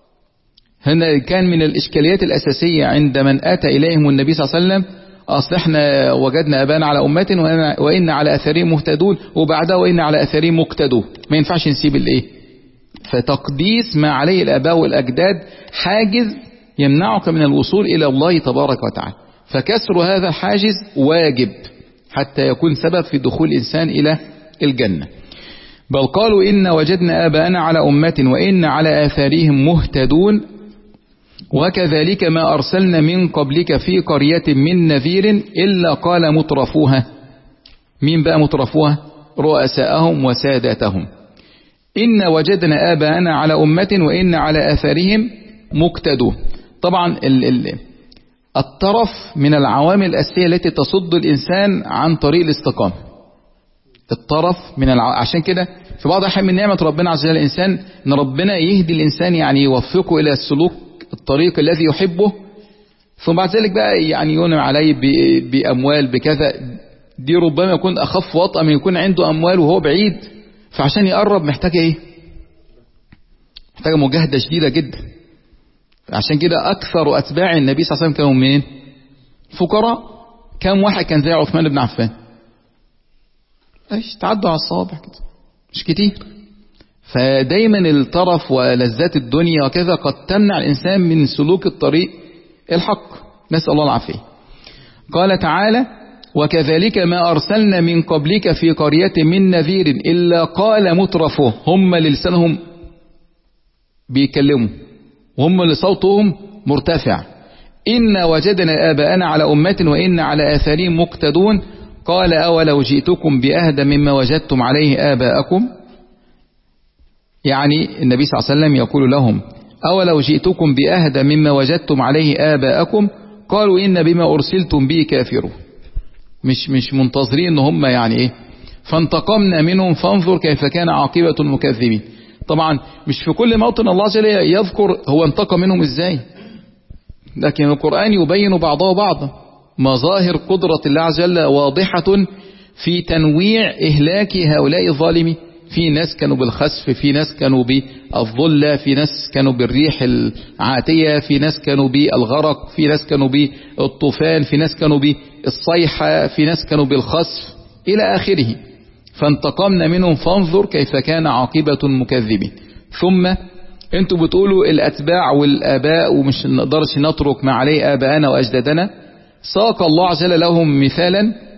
هنا كان من الإشكاليات الأساسية عند من أتى إليهم النبي صلى الله عليه وسلم، أصل إحنا وجدنا أبانا على أمة وإن على أثارهم مهتدون، وبعدها وإن على أثارهم مقتدون. ما ينفعش نسيب الإيه؟ فتقديس ما عليه الآباء والأجداد حاجز يمنعك من الوصول إلى الله تبارك وتعالى، فكسر هذا الحاجز واجب حتى يكون سبب في دخول الإنسان إلى الجنة. بل قالوا إن وجدنا آباءنا على أمة وإن على آثارهم مهتدون وكذلك ما أرسلنا من قبلك في قرية من نذير إلا قال مترفوها. مين بقى مترفوها؟ رؤساءهم وساداتهم. إن وجدنا آباءنا على أمة وإن على آثارهم مقتدون. طبعا ال ال الطرف من العوامل الأساسية التي تصد الإنسان عن طريق الاستقامة. الطرف من الع... عشان كده في بعض الأحيان من نعمة ربنا عز وجل الإنسان أن ربنا يهدي الإنسان، يعني يوفقه إلى السلوك الطريق الذي يحبه، ثم بعد ذلك بقى يعني ينعم عليه ب... بأموال بكذا. دي ربما يكون أخف وطأ من يكون عنده أموال وهو بعيد، فعشان يقرب محتاج إيه؟ محتاج مجاهدة شديدة جدا. عشان كده أكثر أتباع النبي صلى الله عليه وسلم كانوا منين؟ فقراء. كم واحد كان زي عثمان بن عفان؟ ايش تعدوا على الصوابع كده، مش كتير. فدايما الطرف ولذات الدنيا وكذا قد تمنع الإنسان من سلوك الطريق الحق، نسأل الله العافية. قال تعالى وكذلك ما أرسلنا من قبلك في قرية من نذير إلا قال مترفوه. هم لسانهم بيكلموا وهم لصوتهم مرتفع، إن وجدنا آباءنا على أمة وإن على آثارهم مقتدون. قال أولو جئتكم بأهدى مما وجدتم عليه آباءكم. يعني النبي صلى الله عليه وسلم يقول لهم أولو جئتكم بأهدى مما وجدتم عليه آباءكم قالوا إن بما أرسلتم به كافرون. مش مش منتظرين ان هم يعني ايه فانتقمنا منهم فانظر كيف كان عاقبة المكذبين. طبعا مش في كل موطن الله جل يذكر هو انتقم منهم ازاي، لكن القرآن يبين بعضه بعضا. مظاهر قدرة الله عز وجل واضحة في تنويع إهلاك هؤلاء الظالمين. في ناس كانوا بالخسف، في ناس كانوا بالظلة، في ناس كانوا بالريح العاتية، في ناس كانوا بالغرق، في ناس كانوا بالطوفان، في ناس كانوا بالصيحة، في ناس كانوا بالخسف إلى آخره. فانتقمنا منهم فانظر كيف كان عاقبة المكذبين. ثم انتوا بتقولوا الأتباع والآباء ومش نقدرش نترك ما عليه آباءنا وأجدادنا. ساق الله عز وجل لهم مثالا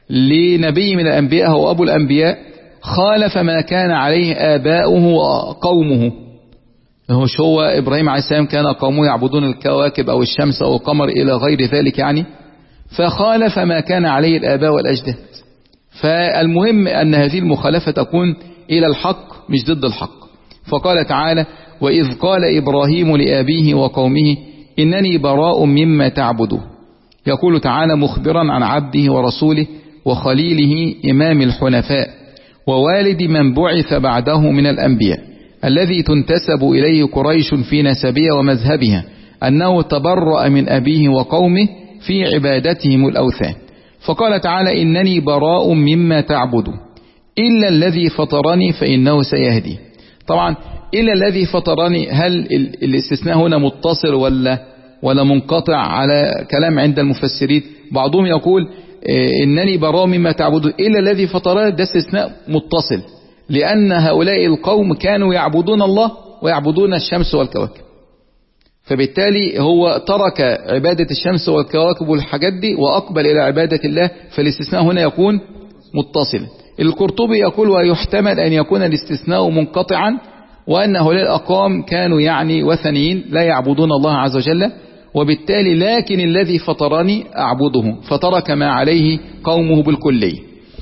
لنبي من الأنبياء هو أبو الأنبياء خالف ما كان عليه آباؤه وقومه. هو هو إبراهيم عليه السلام كان قومه يعبدون الكواكب أو الشمس أو القمر إلى غير ذلك يعني، فخالف ما كان عليه الآباء والأجداد. فالمهم أن هذه المخالفة تكون إلى الحق مش ضد الحق. فقال تعالى: وإذ قال إبراهيم لأبيه وقومه إنني براء مما تعبدون. يقول تعالى مخبرا عن عبده ورسوله وخليله إمام الحنفاء ووالد من بعث بعده من الأنبياء الذي تنتسب إليه قريش في نسبها ومذهبها أنه تبرأ من أبيه وقومه في عبادتهم الأوثان. فقال تعالى: إنني براء مما تعبدون إلا الذي فطرني فإنه سيهدي. طبعا إلا الذي فطرني، هل الاستثناء هنا متصل ولا ولا منقطع على كلام عند المفسرين؟ بعضهم يقول إنني براء مما تعبدون إلا الذي فطرني، ده استثناء متصل، لأن هؤلاء القوم كانوا يعبدون الله ويعبدون الشمس والكواكب، فبالتالي هو ترك عبادة الشمس والكواكب والحاجات دي وأقبل إلى عبادة الله، فالاستثناء هنا يكون متصلا. القرطبي يقول ويحتمل أن يكون الاستثناء منقطعا، وأن هؤلاء الأقوام كانوا يعني وثنيين لا يعبدون الله عز وجل، وبالتالي لكن الذي فطرني أعبده، فترك ما عليه قومه بالكلية.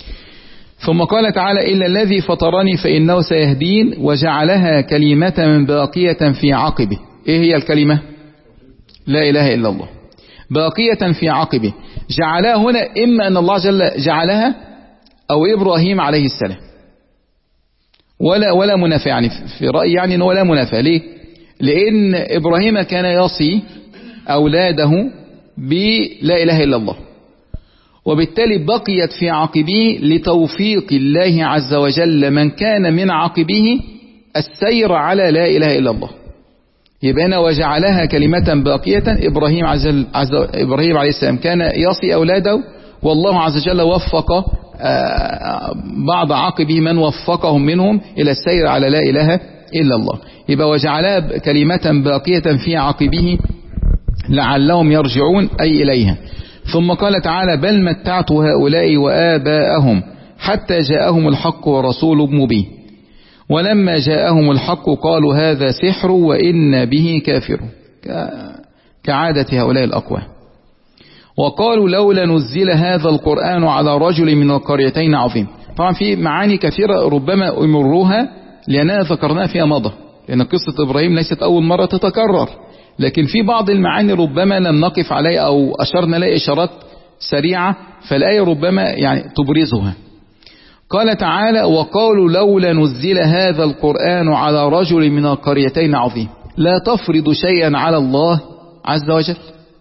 ثم قال تعالى: إلا الذي فطرني فإنه سيهدين وجعلها كلمة باقية في عقبه. إيه هي الكلمة؟ لا إله إلا الله، باقية في عقبه. جعلها هنا إما أن الله جل جعلها أو إبراهيم عليه السلام، ولا ولا منافع يعني في رأيي، يعني أنه ولا منافع. ليه؟ لأن إبراهيم كان يصي أولاده بلا إله إلا الله، وبالتالي بقيت في عقبه لتوفيق الله عز وجل من كان من عقبه السير على لا إله إلا الله. يبقى وجعلها كلمة باقية. إبراهيم عز عز إبراهيم عليه السلام كان يصي أولاده، والله عز وجل وفق بعض عقبه من وفقهم منهم إلى السير على لا إله إلا الله. يبقى وجعلها كلمة باقية في عقبه لعلهم يرجعون أي إليها. ثم قال تعالى: بل متعت هؤلاء وآباءهم حتى جاءهم الحق ورسول مبين ولما جاءهم الحق قالوا هذا سحر وإن به كافر، كعادة هؤلاء الأقوام. وقالوا لولا نزل هذا القرآن على رجل من القريتين عظيم. طبعا في معاني كثيرة ربما أمروها لأننا ذكرناها فيها مضى، لأن قصة إبراهيم ليست أول مرة تتكرر، لكن في بعض المعاني ربما لم نقف عليها أو أشرنا لها إشارات سريعة، فالآية ربما يعني تبرزها. قال تعالى: وقالوا لولا نزل هذا القرآن على رجل من القريتين عظيم. لا تفرض شيئا على الله عز وجل.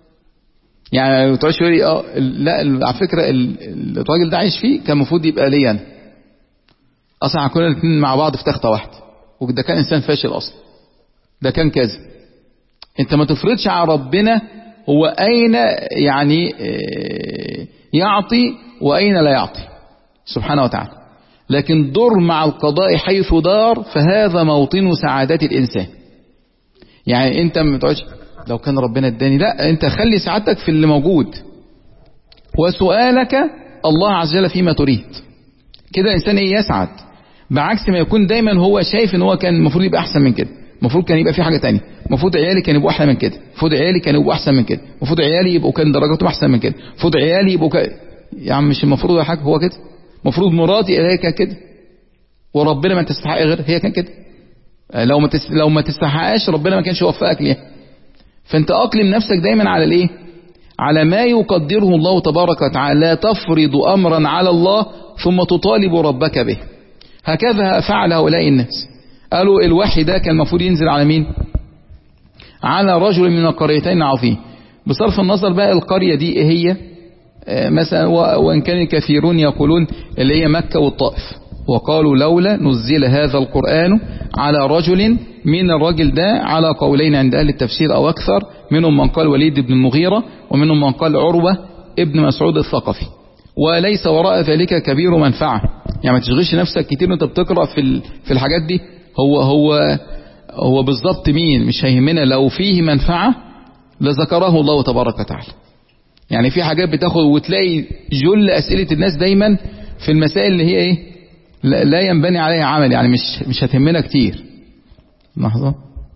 يعني تقولش لي اه لا على فكرة الراجل ده عايش فيه كان المفروض يبقى لي أنا، أصلا كنا الاثنين مع بعض في تختة واحدة، وده كان إنسان فاشل أصلا، ده كان كذا. أنت ما تفرضش على ربنا هو أين يعني يعطي وأين لا يعطي سبحانه وتعالى، لكن دور مع القضاء حيث دار، فهذا موطن سعادة الإنسان. يعني أنت ما تقولش لو كان ربنا اداني، لا، أنت خلي سعادتك في اللي موجود وسؤالك الله عز وجل فيما تريد، كده الإنسان إيه يسعد، بعكس ما يكون دايما هو شايف إن هو كان المفروض يبقى أحسن من كده، المفروض كان يبقى في حاجة تانية، المفروض عيالي كانوا يبقوا أحلى من كده، المفروض عيالي كانوا يبقوا أحسن من كده، المفروض عيالي يبقوا كان درجاتهم أحسن من كده، المفروض عيالي يبقوا ك... يا عم مش المفروض ولا حاجة، هو كده المفروض مراتي هي كان كده، وربنا ما تستحق غير هي كان كده، لو ما تس... لو ما تستحقش ربنا ما كانش يوفقك ليها. فانت اقلم نفسك دايما على الايه، على ما يقدره الله تبارك وتعالى. لا تفرض امرا على الله ثم تطالب ربك به. هكذا فعل هؤلاء الناس، قالوا الوحي ده كان المفروض ينزل على مين؟ على رجل من القريتين عظيم. بصرف النظر بقى القرية دي ايه هي مثلا، وان كان كثيرون يقولون اللي هي مكة والطائف. وقالوا لولا نزل هذا القرآن على رجل، من الرجل ده على قولين عند أهل التفسير أو أكثر، منهم من قال وليد بن المغيرة، ومنهم من قال عروة ابن مسعود الثقفي. وليس وراء ذلك كبير منفعة، يعني ما تشغلش نفسك كتير وانت بتقرأ في في الحاجات دي. هو هو هو بالضبط مين مش هيهمنا، لو فيه منفعة لذكره الله تبارك وتعالى. يعني في حاجات بتاخد، وتلاقي جل أسئلة الناس دايما في المسائل اللي هي ايه لا ينبني عليها عمل، يعني مش مش هتهمنا كتير. لحظة.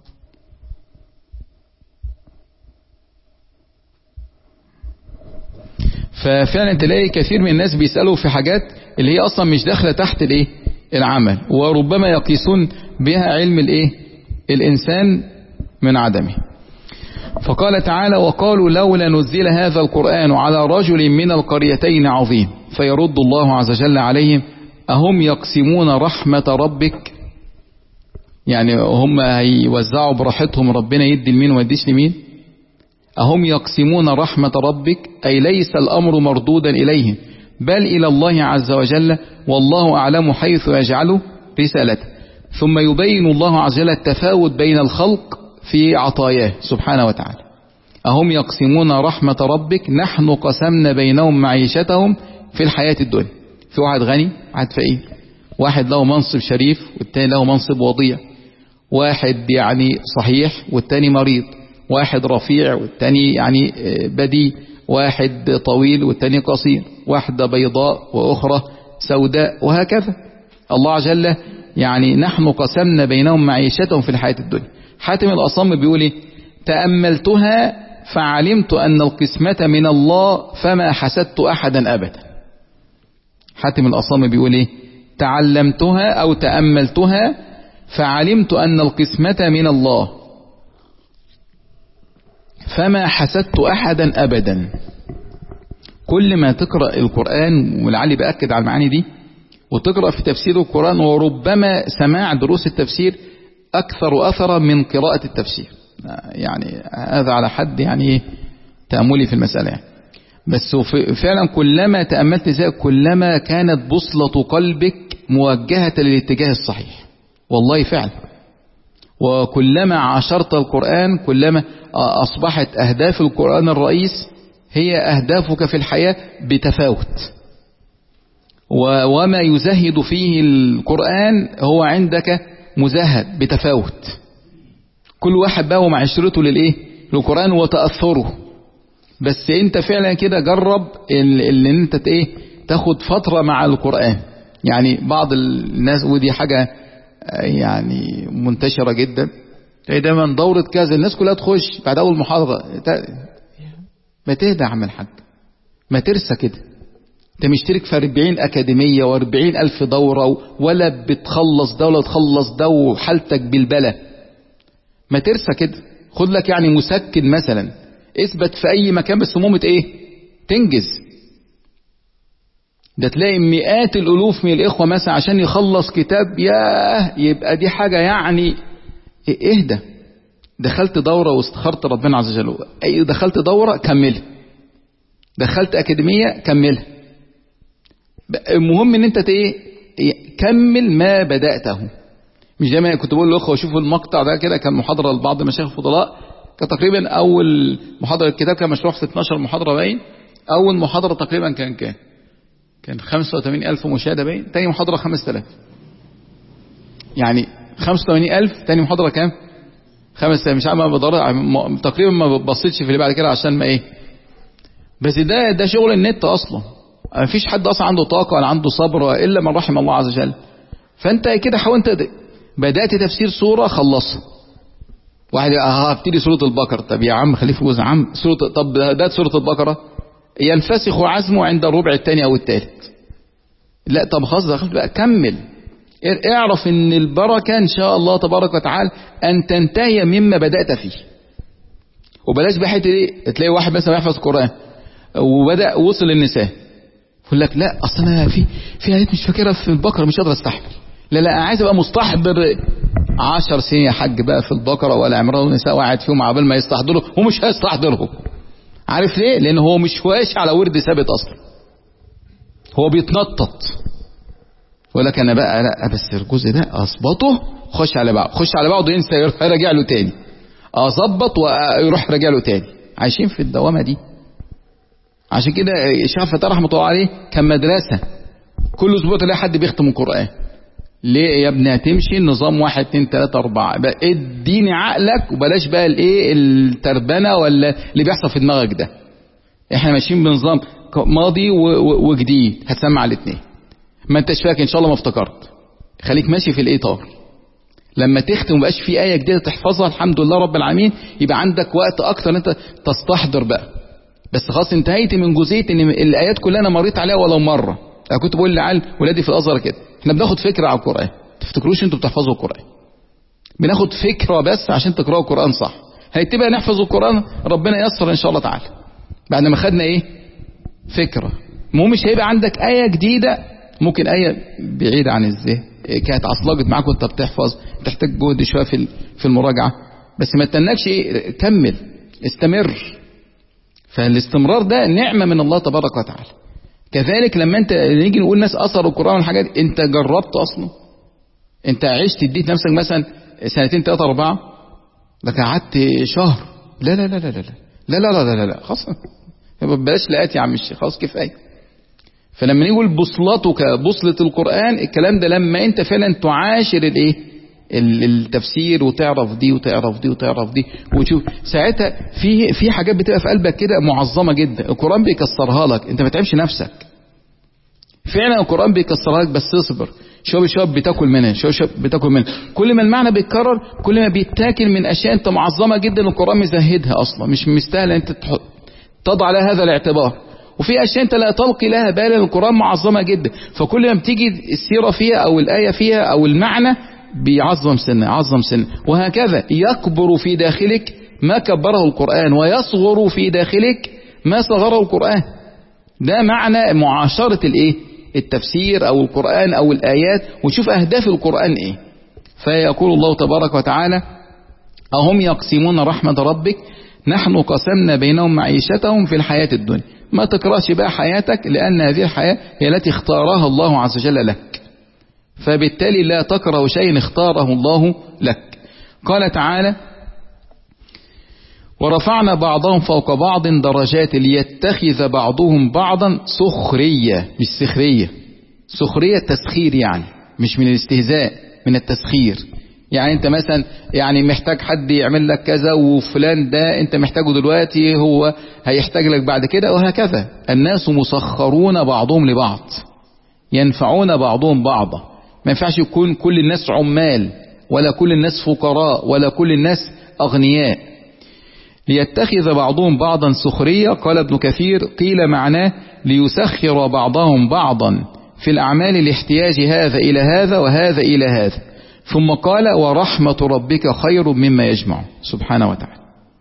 ففعلا تلاقي كثير من الناس بيسألوا في حاجات اللي هي اصلا مش داخله تحت الايه العمل، وربما يقيسون بها علم الايه الانسان من عدمه. فقال تعالى: وقالوا لولا نزل هذا القرآن على رجل من القريتين عظيم. فيرد الله عز وجل عليهم: أهم يقسمون رحمة ربك؟ يعني هم هيوزعوا براحتهم، ربنا يدي لمين وما يديش لمين؟ أهم يقسمون رحمة ربك، أي ليس الأمر مردودا إليهم بل إلى الله عز وجل، والله أعلم حيث يجعل رسالته. ثم يبين الله عز وجل التفاوت بين الخلق في عطاياه سبحانه وتعالى. أهم يقسمون رحمة ربك، نحن قسمنا بينهم معيشتهم في الحياة الدنيا. في واحد غني، واحد فقير، واحد له منصب شريف والتاني له منصب وضيع، واحد يعني صحيح والتاني مريض، واحد رفيع والتاني يعني بدي، واحد طويل والتاني قصير، واحدة بيضاء وأخرى سوداء، وهكذا. الله عز وجل يعني نحن قسمنا بينهم معيشتهم في الحياة الدنيا. حاتم الأصم بيقول ايه؟ تأملتها فعلمت أن القسمة من الله فما حسدت أحدا أبدا. حاتم الأصم بيقول ايه؟ تعلمتها أو تأملتها فعلمت أن القسمة من الله فما حسدت أحدا أبدا. كل ما تقرأ القرآن، ولعلي بأكد على المعاني دي، وتقرأ في تفسير القرآن، وربما سماع دروس التفسير أكثر أثرا من قراءة التفسير. يعني هذا على حد يعني تأملي في المسألة يعني. بس فعلا كلما تأملت ذلك كلما كانت بوصلة قلبك موجهة للاتجاه الصحيح، والله فعلا. وكلما عاشرت القرآن كلما أصبحت أهداف القرآن الرئيس هي أهدافك في الحياة بتفاوت، وما يزهد فيه القرآن هو عندك مزهد بتفاوت. كل واحد بقى ومعشرته للإيه للقرآن وتأثره. بس انت فعلا كده جرب اللي انت ايه تاخد فترة مع القرآن. يعني بعض الناس، ودي حاجة يعني منتشرة جدا، دايما دورة كذا الناس كلها تخش بعد اول محاضرة. ما تهدى يا عم الحاج، ما ترسى كده. انت مشترك في أربعين أكاديمية وأربعين ألف دورة، ولا بتخلص ده ولا تخلص ده، وحالتك بالبلة. ما ترسى كده، خد لك يعني مسكن مثلا، اثبت في اي مكان بس مهمة ايه تنجز. ده تلاقي مئات الالوف من الاخوة مثلا عشان يخلص كتاب، ياه يبقى دي حاجة يعني. اهدى، دخلت دورة واستخرت ربنا عز وجل، اي دخلت دورة كملها، دخلت اكاديمية كملها. المهم ان انت ايه كمل ما بدأته. مش زي ما كنت بقول للاخوة شوفوا المقطع ده كده، كان محاضرة لبعض مشايخ الفضلاء، كان تقريبا اول محاضرة الكتاب كان مشروع في اتناشر محاضرة باين. اول محاضرة تقريبا كان كان كان خمسة وثمانين ألف مشاهدة باين. تاني محاضرة خمسة آلاف، يعني خمسة وثمانين ألف. تاني محاضرة كام؟ خمسة آلاف. مش عارف ما تقريبا ما بصيتش في اللي بعد كده عشان ما ايه. بس ده ده شغل النت اصلا. ما فيش حد اصلا عنده طاقة ولا عنده صبر الا من رحم الله عز وجل. فانت كده حاول انت بدأت تفسير سورة خلصها. واحد هبتدي سورة البقرة، طب يا عم خليه في جزء عام سورة. طب بدأت سورة البقرة ينفسخ عزمه عند الربع الثاني او الثالث. لا طب خلاص دخلت بقى كمل. اعرف ان البركة ان شاء الله تبارك وتعالى ان تنتهي مما بدأت فيه. وبلاش بحيث ايه تلاقي واحد مثلا يحفظ القرآن وبدأ وصل للنساء، يقول لك لا اصل انا في في آيات مش فاكرها في البقرة مش قادر استحمل. لا لا عايز ابقى مستحضر عشر سنين يا حاج بقى في البقرة ولا عمران والنساء، وقاعد فيهم عبال ما يستحضره. هو مش هيستحضره. عارف ليه؟ لان هو مش واش على ورد ثابت اصلا، هو بيتنطط. يقول لك انا بقى لا بس الجزء ده اظبطه خش على بعض، خش على بعض ينسى يرجع له تاني، اظبط ويروح راجع له تاني. عايشين في الدوامه دي. عشان كده الشيخ فتاح رحمه الله عليه كان مدرسه، كل اسبوع تلاقي حد بيختم القران. ليه يا ابني؟ هتمشي النظام واحد اتنين تلاتة اربعة. اديني عقلك وبلاش بقى الايه التربنة ولا اللي بيحصل في دماغك ده. احنا ماشيين بنظام ماضي وجديد، هتسمع الاثنين. ما انتش فاكر ان شاء الله ما افتكرت، خليك ماشي في الاطار. لما تختم مبقاش في آية جديدة تحفظها الحمد لله رب العالمين، يبقى عندك وقت اكتر انت تستحضر بقى. بس خلاص انتهيت من جزئية ان الايات كلها انا مريت عليها ولو مرة. انا كنت بقول لعيال ولادي في الازهر كده، احنا بناخد فكرة على القرآن، تفتكروش انتوا بتحفظوا القرآن، بناخد فكرة بس عشان تقرأوا القرآن صح. هيتبقى نحفظ القرآن ربنا ييسر ان شاء الله تعالى بعد ما خدنا ايه فكرة. مو مش هيبقى عندك آية جديدة، ممكن آية بعيدة عن الذهن كانت عصلجت معاك وانت بتحفظ، تحتاج جهد شوية في في المراجعة، بس ما تنكش ايه، كمل استمر. فالاستمرار ده نعمة من الله تبارك وتعالى. كذلك لما انت نيجي نقول ناس اثروا القرآن والحاجات، انت جربت اصلا؟ انت عشت اديت نفسك مثلا سنتين ثلاثة اربعة، لك قعدت شهر؟ لا لا لا لا لا لا لا لا لا لا خلاص بلاش لقات يا عم الشيخ، خلاص كفايه. فلما نقول بوصلتك بوصلة القرآن، الكلام ده لما انت فعلا تعاشر الايه التفسير وتعرف دي وتعرف دي وتعرف دي وتشوف، ساعتها في في حاجات بتبقى في قلبك كده معظمة جدا، القرآن بيكسرها لك، انت ما تعبش نفسك. فعلا القرآن بيكسرها لك، بس اصبر شوية شوية بتاكل منها، شوية شوية بتاكل منها. كل ما المعنى بيتكرر كل ما بيتاكل من اشياء انت معظمة جدا القرآن مزهدها اصلا، مش مستاهله انت تحط تضع على هذا الاعتبار. وفي اشياء انت لا تلقي لها بالا، القرآن معظمة جدا، فكل ما بتيجي السيرة فيها او الآية فيها او المعنى بيعظم سنة عظم سنة، وهكذا يكبر في داخلك ما كبره القرآن، ويصغر في داخلك ما صغره القرآن. ده معنى معاشرة الايه التفسير او القرآن او الآيات، وشوف اهداف القرآن ايه. فيقول الله تبارك وتعالى: اهم يقسمون رحمة ربك نحن قسمنا بينهم معيشتهم في الحياة الدنيا. ما تكرهش بقى حياتك، لأن هذه الحياة هي التي اختارها الله عز وجل لك، فبالتالي لا تكره شيء اختاره الله لك. قال تعالى: ورفعنا بعضهم فوق بعض درجات ليتخذ بعضهم بعضا سخرية، مش سخرية، سخرية تسخير يعني، مش من الاستهزاء، من التسخير. يعني انت مثلا يعني محتاج حد يعمل لك كذا، وفلان ده انت محتاجه دلوقتي هو هيحتاج لك بعد كده، وهكذا. الناس مسخرون بعضهم لبعض، ينفعون بعضهم بعضا. ما ينفعش يكون كل الناس عمال، ولا كل الناس فقراء، ولا كل الناس اغنياء. ليتخذ بعضهم بعضا سخرية. قال ابن كثير: قيل معناه ليسخر بعضهم بعضا في الأعمال لاحتياج هذا إلى هذا وهذا إلى هذا. ثم قال: ورحمة ربك خير مما يجمع، سبحانه وتعالى.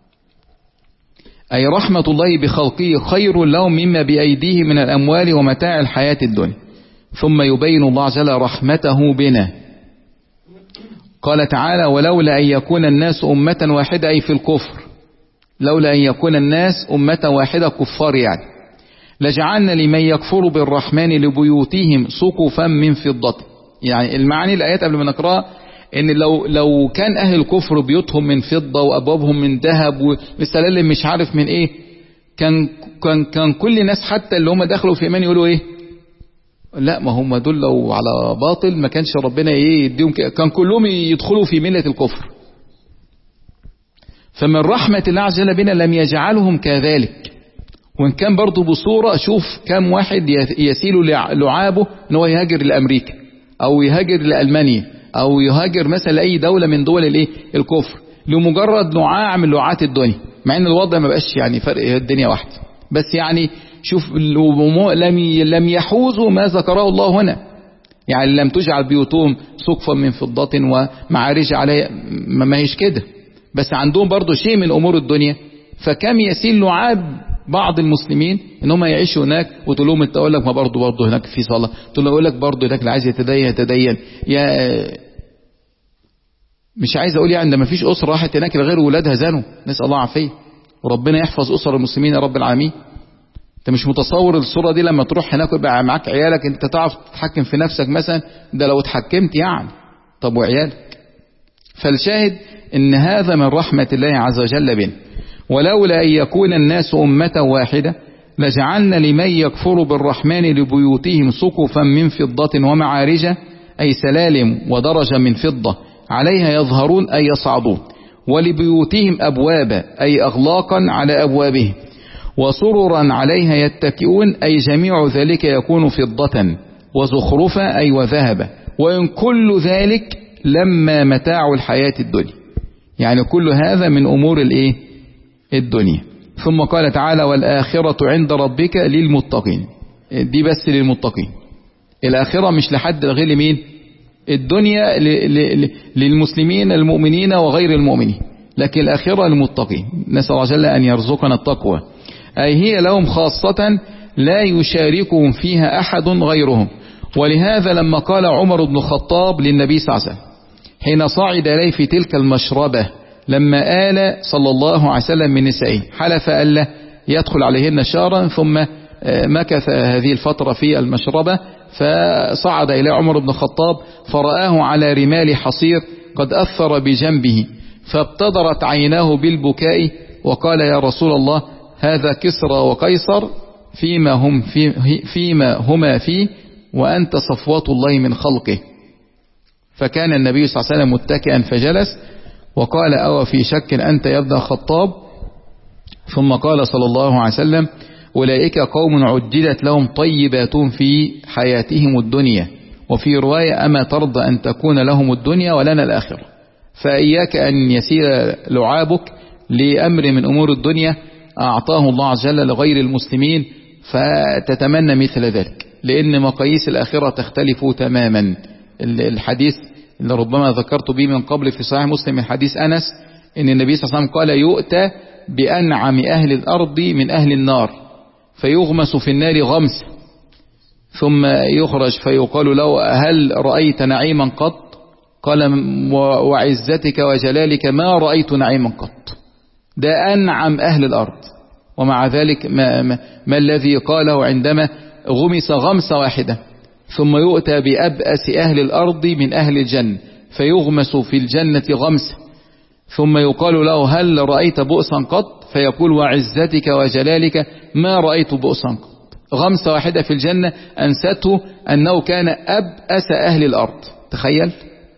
أي رحمة الله بخلقه خير لهم مما بأيديه من الأموال ومتاع الحياة الدنيا. ثم يبين الله عز وجل رحمته بنا. قال تعالى: ولولا أن يكون الناس أمة واحدة، أي في الكفر، لولا أن يكون الناس أمة واحدة كفار يعني، لجعلنا لمن يكفر بالرحمن لبيوتهم سقفا من فضة. يعني المعني الآيات قبل ما نقرأها ان لو لو كان اهل الكفر بيوتهم من فضة وابوابهم من ذهب والسلالم مش عارف من ايه، كان كان كان كل الناس حتى اللي هم دخلوا في ايمان يقولوا ايه؟ لا، ما هم دول لو على باطل ما كانش ربنا ايه يديهم، كان كلهم يدخلوا في ملة الكفر. فمن رحمة الله عز وجل بنا لم يجعلهم كذلك. وان كان برضو بصورة، شوف كم واحد يسيل لعابه ان هو يهاجر لامريكا او يهاجر لألمانيا او يهاجر مثلا لاي دولة من دول الايه الكفر، لمجرد نعاع من لعات الدنيا، مع ان الوضع ما بقاش يعني فرق الدنيا واحدة، بس يعني شوف لم لم يحوزوا ما ذكره الله هنا. يعني لم تجعل بيوتهم سقفا من فضة ومعارج عليها، ما هيش كده، بس عندهم برضو شيء من امور الدنيا. فكم يسيل لعاب بعض المسلمين ان هم يعيشوا هناك، وتقول لهم انت اقول لك ما برضه برضه هناك في صلاه، تقول له اقول لك برضه هناك اللي عايز يتدين يتدين. يا مش عايز اقول يعني ده ما فيش اسره راحت هناك غير ولادها زانوا، نسال الله عافيه، وربنا يحفظ اسر المسلمين يا رب العالمين. انت مش متصور الصوره دي لما تروح هناك ويبقى معاك عيالك، انت تعرف تتحكم في نفسك مثلا؟ ده لو اتحكمت يعني، طب وعيالك؟ فالشاهد ان هذا من رحمه الله عز وجل بنا. ولولا أن يكون الناس أمة واحدة لجعلنا لمن يكفر بالرحمن لبيوتهم سقفا من فضة ومعارج، أي سلالم ودرجة من فضة عليها يظهرون أي يصعدون، ولبيوتهم أبوابا، أي أغلاقا على أبوابهم، وسررا عليها يتكئون أي جميع ذلك يكون فضة، وزخرفا أي وذهبا، وإن كل ذلك لما متاع الحياة الدنيا. يعني كل هذا من أمور الإيه؟ الدنيا. ثم قال تعالى والآخرة عند ربك للمتقين. دي بس للمتقين، الآخرة مش لحد غير لمين؟ الدنيا للمسلمين المؤمنين وغير المؤمنين، لكن الآخرة للمتقين. نسأل الله جل أن يرزقنا التقوى. أي هي لهم خاصة لا يشاركهم فيها أحد غيرهم. ولهذا لما قال عمر بن الخطاب للنبي صلى الله عليه وسلم حين صعد إليه في تلك المشربة لما آل صلى الله عليه وسلم من نسائه، حلف ألا يدخل عليهن شهرا، ثم مكث هذه الفترة في المشربة، فصعد إلى عمر بن الخطاب فرآه على رمال حصير قد أثر بجنبه، فابتدرت عيناه بالبكاء وقال يا رسول الله هذا كسرى وقيصر فيما, هم في فيما هما فيه وأنت صفوة الله من خلقه. فكان النبي صلى الله عليه وسلم متكئا فجلس وقال أو في شك أنت يا ابن الخطاب؟ ثم قال صلى الله عليه وسلم أولئك قوم عجلت لهم طيبات في حياتهم الدنيا، وفي رواية أما ترضى أن تكون لهم الدنيا ولنا الآخرة. فإياك أن يسير لعابك لأمر من أمور الدنيا أعطاه الله عز وجل لغير المسلمين فتتمنى مثل ذلك، لأن مقاييس الآخرة تختلف تماما. الحديث اللي ربما ذكرت به من قبل في صحيح مسلم من حديث أنس إن النبي صلى الله عليه وسلم قال يؤتى بأنعم أهل الأرض من أهل النار فيغمس في النار غمس، ثم يخرج فيقال له هل رأيت نعيما قط؟ قال وعزتك وجلالك ما رأيت نعيما قط. ده أنعم أهل الأرض، ومع ذلك ما, ما, ما الذي قاله عندما غمس غمسة واحدة. ثم يؤتى بأبأس أهل الأرض من أهل الجنة فيغمس في الجنة غمسة، ثم يقال له هل رأيت بؤسا قط؟ فيقول وعزتك وجلالك ما رأيت بؤسا قط. غمسة واحدة في الجنة أنسته أنه كان أبأس أهل الأرض. تخيل.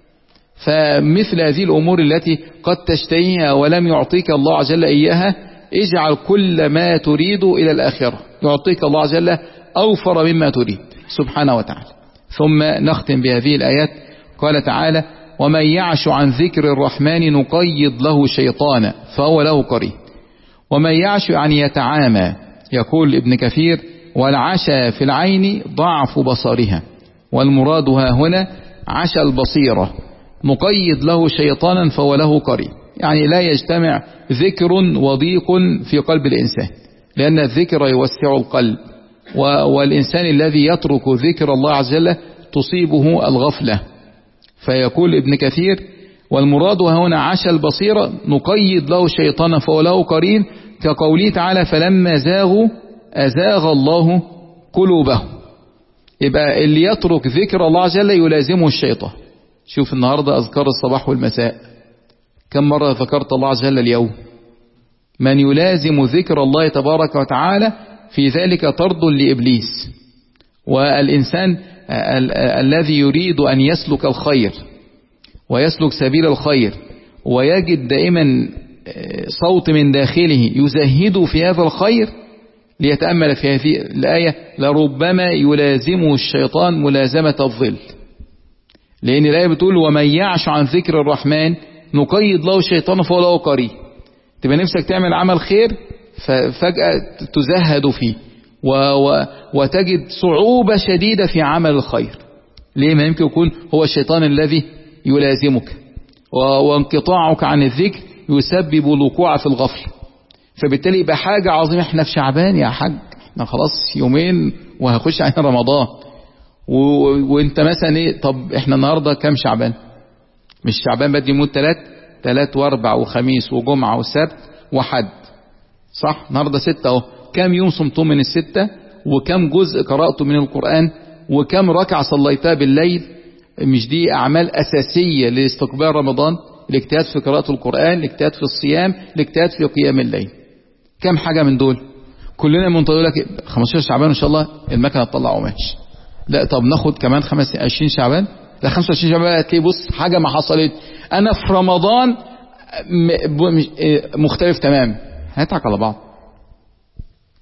فمثل هذه الأمور التي قد تشتهيها ولم يعطيك الله عز وجل إياها اجعل كل ما تريد إلى الآخرة، يعطيك الله عز وجل أوفر مما تريد سبحانه وتعالى. ثم نختم بهذه الآيات. قال تعالى ومن يعش عن ذكر الرحمن نقيض له شيطانا فهو له قرين. ومن يعش يعني يتعامى. يقول ابن كثير والعشى في العين ضعف بصرها، والمرادها هنا عشى البصيرة، نقيض له شيطانا فهو له قرين. يعني لا يجتمع ذكر وضيق في قلب الإنسان، لأن الذكر يوسع القلب، والإنسان الذي يترك ذكر الله عز وجل تصيبه الغفلة. فيقول ابن كثير والمراد هنا عشى البصيرة نقيض له شيطانا فهو له قرين، كقوله تعالى فلما زاغوا أزاغ الله قلوبهم. يبقى اللي يترك ذكر الله عز وجل يلازمه الشيطان. شوف النهاردة أذكار الصباح والمساء كم مرة ذكرت الله عز وجل اليوم؟ من يلازم ذكر الله تبارك وتعالى في ذلك طرد لإبليس. والإنسان ال الذي يريد أن يسلك الخير ويسلك سبيل الخير ويجد دائما صوت من داخله يزهد في هذا الخير ليتأمل في هذه الآية لربما يلازمه الشيطان ملازمة الظل. لأن الآية بتقول ومن يعش عن ذكر الرحمن نقيض له الشيطان فهو له قرين. تبقى نفسك تعمل عمل خير ففجأة تزهد فيه و و وتجد صعوبة شديدة في عمل الخير. ليه؟ ما يمكن يكون هو الشيطان الذي يلازمك، وانقطاعك عن الذكر يسبب الوقوع في الغفل. فبالتالي يبقى حاجة عظيمة. احنا في شعبان يا حاج، احنا خلاص يومين وهخش علينا رمضان، و... وانت مثلا ايه؟ طب احنا النهاردة كام شعبان؟ مش شعبان بدي يموت ثلاث ثلاث واربع وخميس وجمعة وسبت وحد، صح؟ النهاردة ستة اهو. كم يوم صمتم من الستة؟ وكم جزء قرأته من القرآن؟ وكم ركعة صليتها بالليل؟ مش دي أعمال أساسية لاستقبال رمضان؟ الاجتهاد في قراءة القرآن، الاجتهاد في الصيام، الاجتهاد في قيام الليل. كم حاجة من دول؟ كلنا منتظر لك خمستاشر شعبان إن شاء الله المكنة تطلع قماش. لا طب ناخد كمان خمس عشرين شعبان. لا خمسة وعشرين شعبان هتلاقي بص حاجة ما حصلت. أنا في رمضان مختلف تمام. هيضحك على بعض.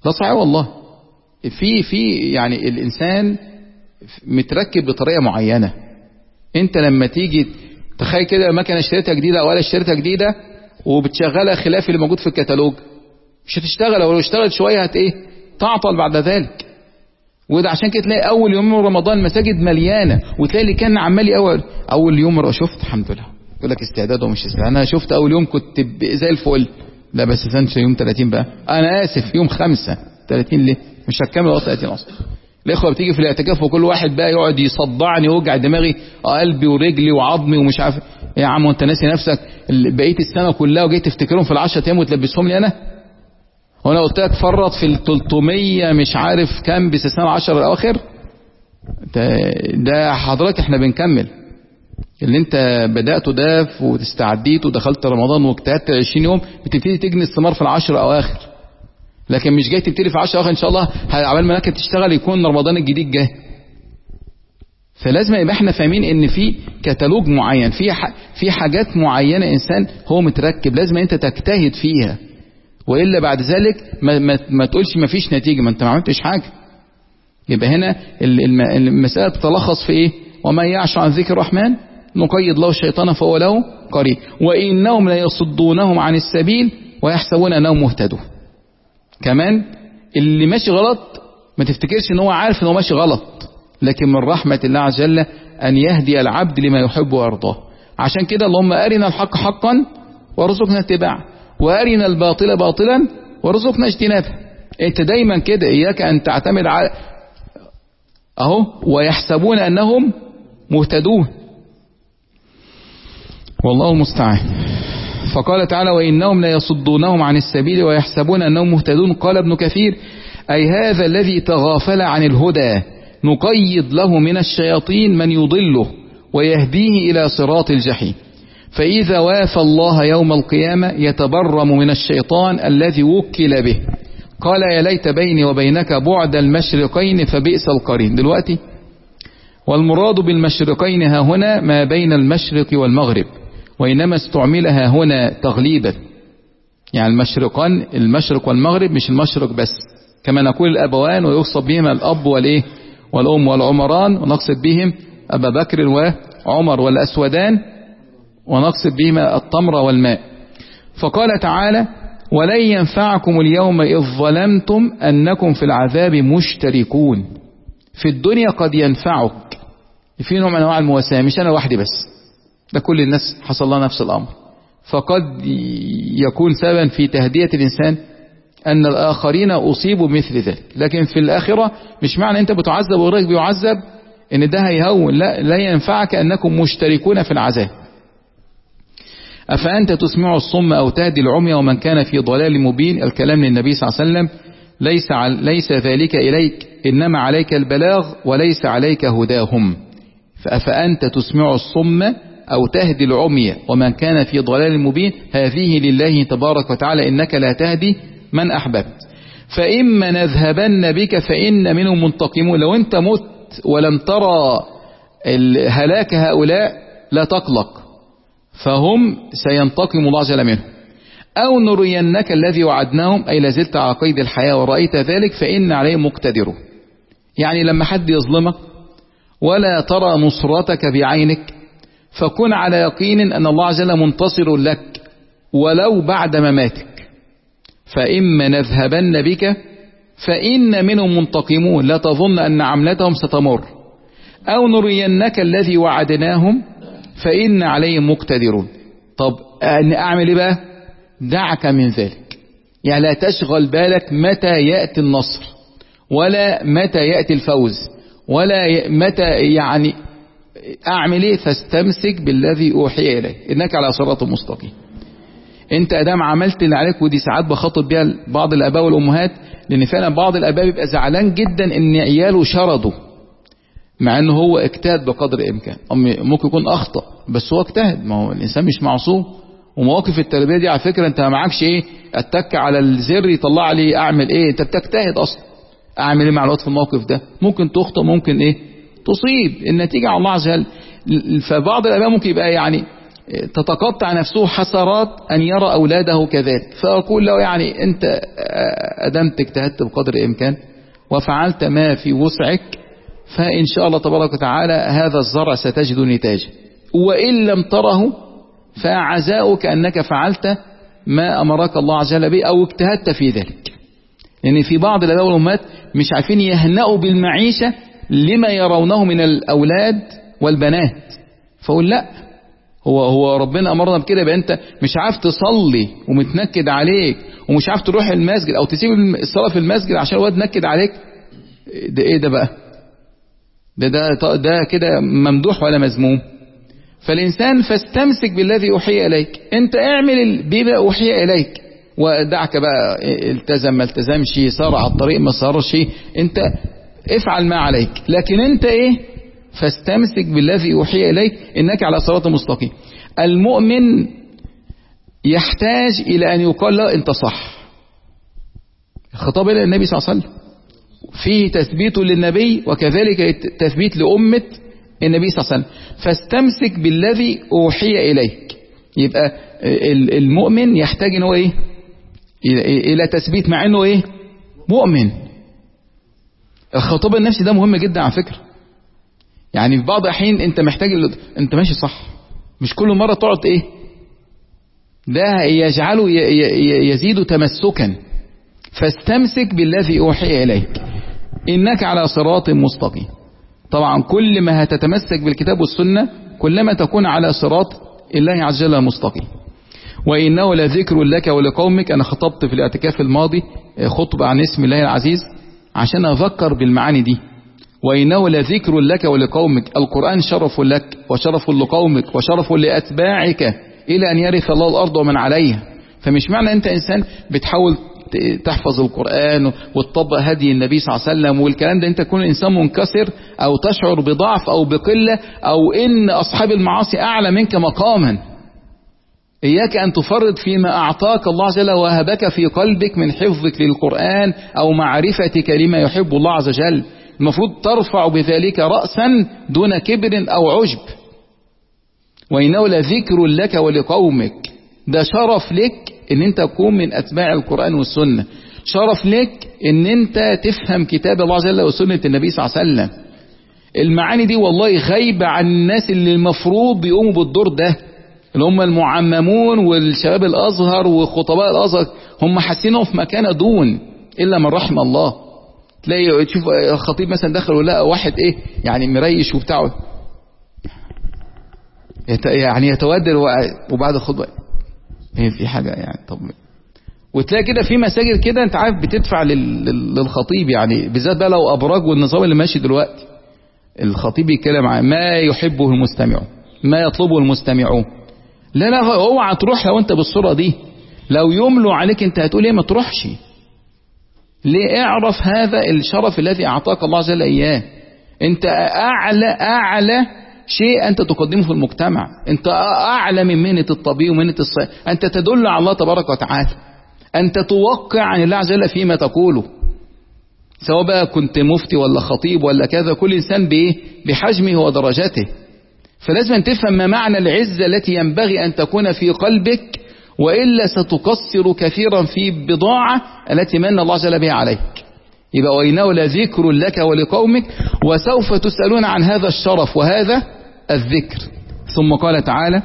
ده صحيح والله. في في يعني الإنسان متركب بطريقة معينة. انت لما تيجي تخيل كده مكنة اشتريتها جديدة او آلة اشتريتها جديدة وبتشغلها خلاف اللي موجود في الكتالوج، مش هتشتغل، ولو اشتغلت شوية هت ايه تعطل بعد ذلك. وده عشان كده تلاقي اول يوم من رمضان المساجد مليانة، وتلاقي اللي كان عمال اول اول يوم شفت الحمد لله يقول لك استعداد ومش استعداد. انا شفت اول يوم كنت زي الفل، لا بس سنش يوم ثلاثين بقى، انا اسف يوم خمسة ثلاثين ليه مش هتكمل وقت ثلاثين اصلا. الاخوه بتيجي في الاعتكاف وكل واحد بقى يقعد يصدعني ويوجع دماغي قلبي ورجلي وعظمي ومش عارف يا عم، وانت ناسي نفسك بقيه السنه كلها وجيت تفتكرهم في العشرة ايام وتلبسهم لي انا؟ وانا قلت لك فرط في ال ثلاثمية مش عارف كام بس السنه العشر الاواخر. ده, ده حضرتك احنا بنكمل اللي انت بدأته ده واستعديت ودخلت رمضان واجتهدت عشرين يوم، بتبتدي تجني الثمار في العشر اواخر. لكن مش جاي تبتدي في عشر اواخر ان شاء الله عبال ما انك تشتغل يكون رمضان الجديد جاي. فلازم يبقى احنا فاهمين ان في كتالوج معين، في في حاجات معينه انسان هو متركب لازم انت تجتهد فيها، والا بعد ذلك ما, ما, ما تقولش ما فيش نتيجه، ما انت ما عملتش حاجه. يبقى هنا المساله تتلخص في ايه؟ وما يعش عن ذكر الرحمن نقيض له الشيطان فهو له قريب وانهم ليصدونهم عن السبيل ويحسبون انهم مهتدون. كمان اللي ماشي غلط ما تفتكرش ان هو عارف ان هو ماشي غلط، لكن من رحمة الله عز وجل ان يهدي العبد لما يحب ويرضاه. عشان كده اللهم ارنا الحق حقا وارزقنا اتباعه، وارنا الباطل باطلا وارزقنا اجتنابه. انت دايما كده اياك ان تعتمد على اهو ويحسبون انهم مهتدون، والله المستعان. فقال تعالى وإنهم ليصدونهم عن السبيل ويحسبون أنهم مهتدون. قال ابن كثير أي هذا الذي تغافل عن الهدى نقيض له من الشياطين من يضله ويهديه إلى صراط الجحيم، فإذا وافى الله يوم القيامة يتبرم من الشيطان الذي وكل به. قال يا ليت بيني وبينك بعد المشرقين فبئس القرين. دلوقتي والمراد بالمشرقين ها هنا ما بين المشرق والمغرب، وإنما استعملها هنا تغليبا، يعني المشرقان المشرق والمغرب مش المشرق بس، كما نقول الأبوان ويقصد بهما الأب والإيه والأم والعمران، ونقصد بهم أبا بكر وعمر، والأسودان ونقصد بهما التمر والماء. فقال تعالى ولن ينفعكم اليوم إذ ظلمتم أنكم في العذاب مشتركون. في الدنيا قد ينفعك، في نوع من أنواع المواساة، مش أنا وحدي بس، ده كل الناس حصل لها نفس الأمر، فقد يكون سببا في تهدية الإنسان أن الآخرين أصيبوا بمثل ذلك. لكن في الآخرة مش معنى أنت بتعذب وغيرك بيعذب إن ده هيهون، لا لا ينفعك أنكم مشتركون في العذاب. أفأنت تسمع الصم أو تهدي العمي ومن كان في ضلال مبين. الكلام للنبي صلى الله عليه وسلم ليس, ليس ذلك إليك إنما عليك البلاغ وليس عليك هداهم. فأفأنت تسمع الصم أو تهدي العمي ومن كان في ضلال مبين، هذه لله تبارك وتعالى إنك لا تهدي من أحببت. فإما نذهبن بك فإن منهم منتقمون. لو أنت مت ولم ترى هلاك هؤلاء لا تقلق، فهم سينتقم الله جل منهم. أو نرينك الذي وعدناهم أي لازلت على قيد الحياة ورأيت ذلك فإن عليهم مقتدرون. يعني لما حد يظلمك ولا ترى نصرتك بعينك فكن على يقين أن الله عز وجل منتصر لك ولو بعد مماتك. فإما نذهبن بك فإن منهم منتقمون، لا تظن أن عملتهم ستمر. أو نرينك الذي وعدناهم فإن عليهم مقتدرون. طب أعمل إيه بقى؟ دعك من ذلك، يعني لا تشغل بالك متى يأتي النصر ولا متى يأتي الفوز ولا متى، يعني أعمل إيه؟ فاستمسك بالذي أوحي إليه إنك على صراط مستقيم. أنت أدام عملت اللي عليك، ودي ساعات بخاطب بها بعض الآباء والأمهات، لأن فعلا بعض الآباء بيبقى زعلان جدا إن عياله شردوا مع أنه هو اجتهد بقدر الإمكان. ممكن يكون أخطأ بس هو اجتهد، ما هو الإنسان مش معصوم. ومواقف التربية دي على فكرة أنت ما معكش إيه أتك على الزر يطلع لي أعمل إيه، أنت بتجتهد أصلا. أعمل إيه مع الوقت في الموقف ده؟ ممكن تخطئ، ممكن إيه تصيب، النتيجة على الله عز وجل. فبعض الآباء ممكن يبقى يعني تتقطع نفسه حسرات أن يرى أولاده كذلك. فأقول له يعني أنت أدمت اجتهدت بقدر الإمكان وفعلت ما في وسعك، فإن شاء الله تبارك وتعالى هذا الزرع ستجد نتاجه، وإن لم تره فعزاؤك أنك فعلت ما أمرك الله عز وجل به أو اجتهدت في ذلك. لأن في بعض الآباء والأمهات مش عارفين يهنأوا بالمعيشة لما يرونه من الأولاد والبنات. فقول لا، هو هو ربنا أمرنا بكده، يبقى أنت مش عارف تصلي ومتنكد عليك ومش عارف تروح المسجد أو تسيب الصلاة في المسجد عشان الواد نكد عليك، ده إيه ده بقى؟ ده ده ده كده ممدوح ولا مذموم؟ فالإنسان فاستمسك بالذي أوحي إليك، أنت اعمل بما أوحي إليك ودعك بقى، التزم ما التزمش، صار على الطريق ما صارش، أنت افعل ما عليك، لكن أنت إيه؟ فاستمسك بالذي أوحي إليك إنك على صراط مستقيم. المؤمن يحتاج إلى أن يقال له أنت صح. الخطاب إلى النبي صلى الله عليه وسلم فيه تثبيت للنبي وكذلك تثبيت لأمة النبي صلى الله عليه وسلم. فاستمسك بالذي أوحي إليك. يبقى المؤمن يحتاج إنه إيه؟ إلى تثبيت مع إنه إيه؟ مؤمن. الخطاب النفسي ده مهم جدا على فكرة. يعني في بعض الأحيان أنت محتاج أنت ماشي صح، مش كل مرة تقعد إيه؟ ده يجعله يزيد تمسكا. فاستمسك بالذي أوحي إليك إنك على صراط مستقيم. طبعا كل ما هتتمسك بالكتاب والسنة كلما تكون على صراط الله عز وجل مستقيم. وإنه لذكر لك ولقومك. أنا خطبت في الاعتكاف الماضي خطبة عن اسم الله العزيز عشان أذكر بالمعاني دي. وإنه لذكر لك ولقومك. القرآن شرف لك وشرف لقومك وشرف لأتباعك إلى أن يرث الله الأرض ومن عليها. فمش معنى أنت إنسان بتحاول تحفظ القرآن وتطبق هدي النبي صلى الله عليه وسلم والكلام ده أنت تكون إنسان منكسر أو تشعر بضعف أو بقلة أو إن أصحاب المعاصي أعلى منك مقاما. إياك أن تفرط فيما أعطاك الله عز وجل وهبك في قلبك من حفظك للقرآن أو معرفتك لما يحب الله عز وجل. المفروض ترفع بذلك رأسا دون كبر أو عجب. وإنه لذكر لك ولقومك. ده شرف لك ان انت تكون من اتباع القرآن والسنة، شرف لك ان انت تفهم كتاب الله عز وجل وسنة النبي صلى الله عليه وسلم. المعاني دي والله غايبة عن الناس اللي المفروض بيقوموا بالدور ده، اللي هم المعممون والشباب الازهر وخطباء الازهر، هم حاسينهم في مكانة دون الا من رحم الله. تلاقي تشوف الخطيب مثلا دخل ولقى واحد ايه يعني مريش وبتاعه يعني يتودر وبعد الخطبة هي في حاجة يعني. طب وتلاقي كده في مساجد كده انت عارف بتدفع للخطيب، يعني بالذات بقى لو ابراج والنظام اللي ماشي دلوقتي، الخطيب يتكلم عن ما يحبه المستمعون ما يطلبه المستمعون. لا لا اوعى تروح لو انت بالصورة دي، لو يملوا عليك انت هتقول ايه؟ ما تروحش. ليه؟ اعرف هذا الشرف الذي اعطاك الله عز وجل اياه. انت اعلى اعلى شيء أنت تقدمه في المجتمع، أنت أعلى من مهنة الطبيب ومهنة الصيد، أنت تدل على الله تبارك وتعالى، أنت توقع عن الله عز وجل فيما تقوله، سواء بقى كنت مفتي ولا خطيب ولا كذا. كل إنسان بإيه؟ بحجمه ودرجته. فلازم أن تفهم ما معنى العزة التي ينبغي أن تكون في قلبك، وإلا ستقصر كثيرا في بضاعة التي من الله عز وجل بها عليك. يبقى وإنه لذكر لك ولقومك وسوف تسألون عن هذا الشرف وهذا الذكر. ثم قال تعالى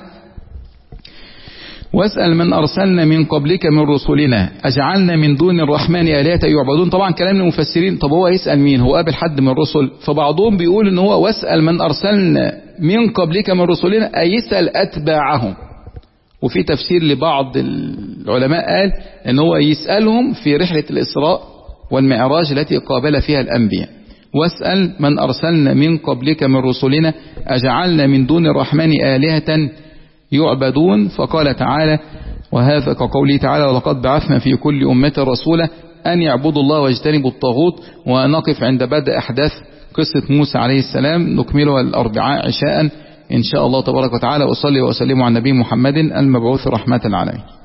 واسأل من أرسلنا من قبلك من رسلنا أجعلنا من دون الرحمن آلهة يعبدون. طبعا كلام المفسرين، طب هو يسأل مين؟ هو قابل حد من الرسل؟ فبعضهم بيقول ان هو واسأل من أرسلنا من قبلك من رسلنا أي يسأل أتباعهم. وفي تفسير لبعض العلماء قال ان هو يسألهم في رحلة الإسراء والمعراج التي قابل فيها الأنبياء. واسأل من أرسلنا من قبلك من رسلنا أجعلنا من دون الرحمن آلهة يعبدون. فقال تعالى وهذا كقوله تعالى ولقد بعثنا في كل أمة رسولا أن يعبدوا الله واجتنبوا الطاغوت. ونقف عند بدء أحداث قصة موسى عليه السلام، نكملها الأربعاء عشاء إن شاء الله تبارك وتعالى. وصلي وسلم على النبي محمد المبعوث رحمة العالمين.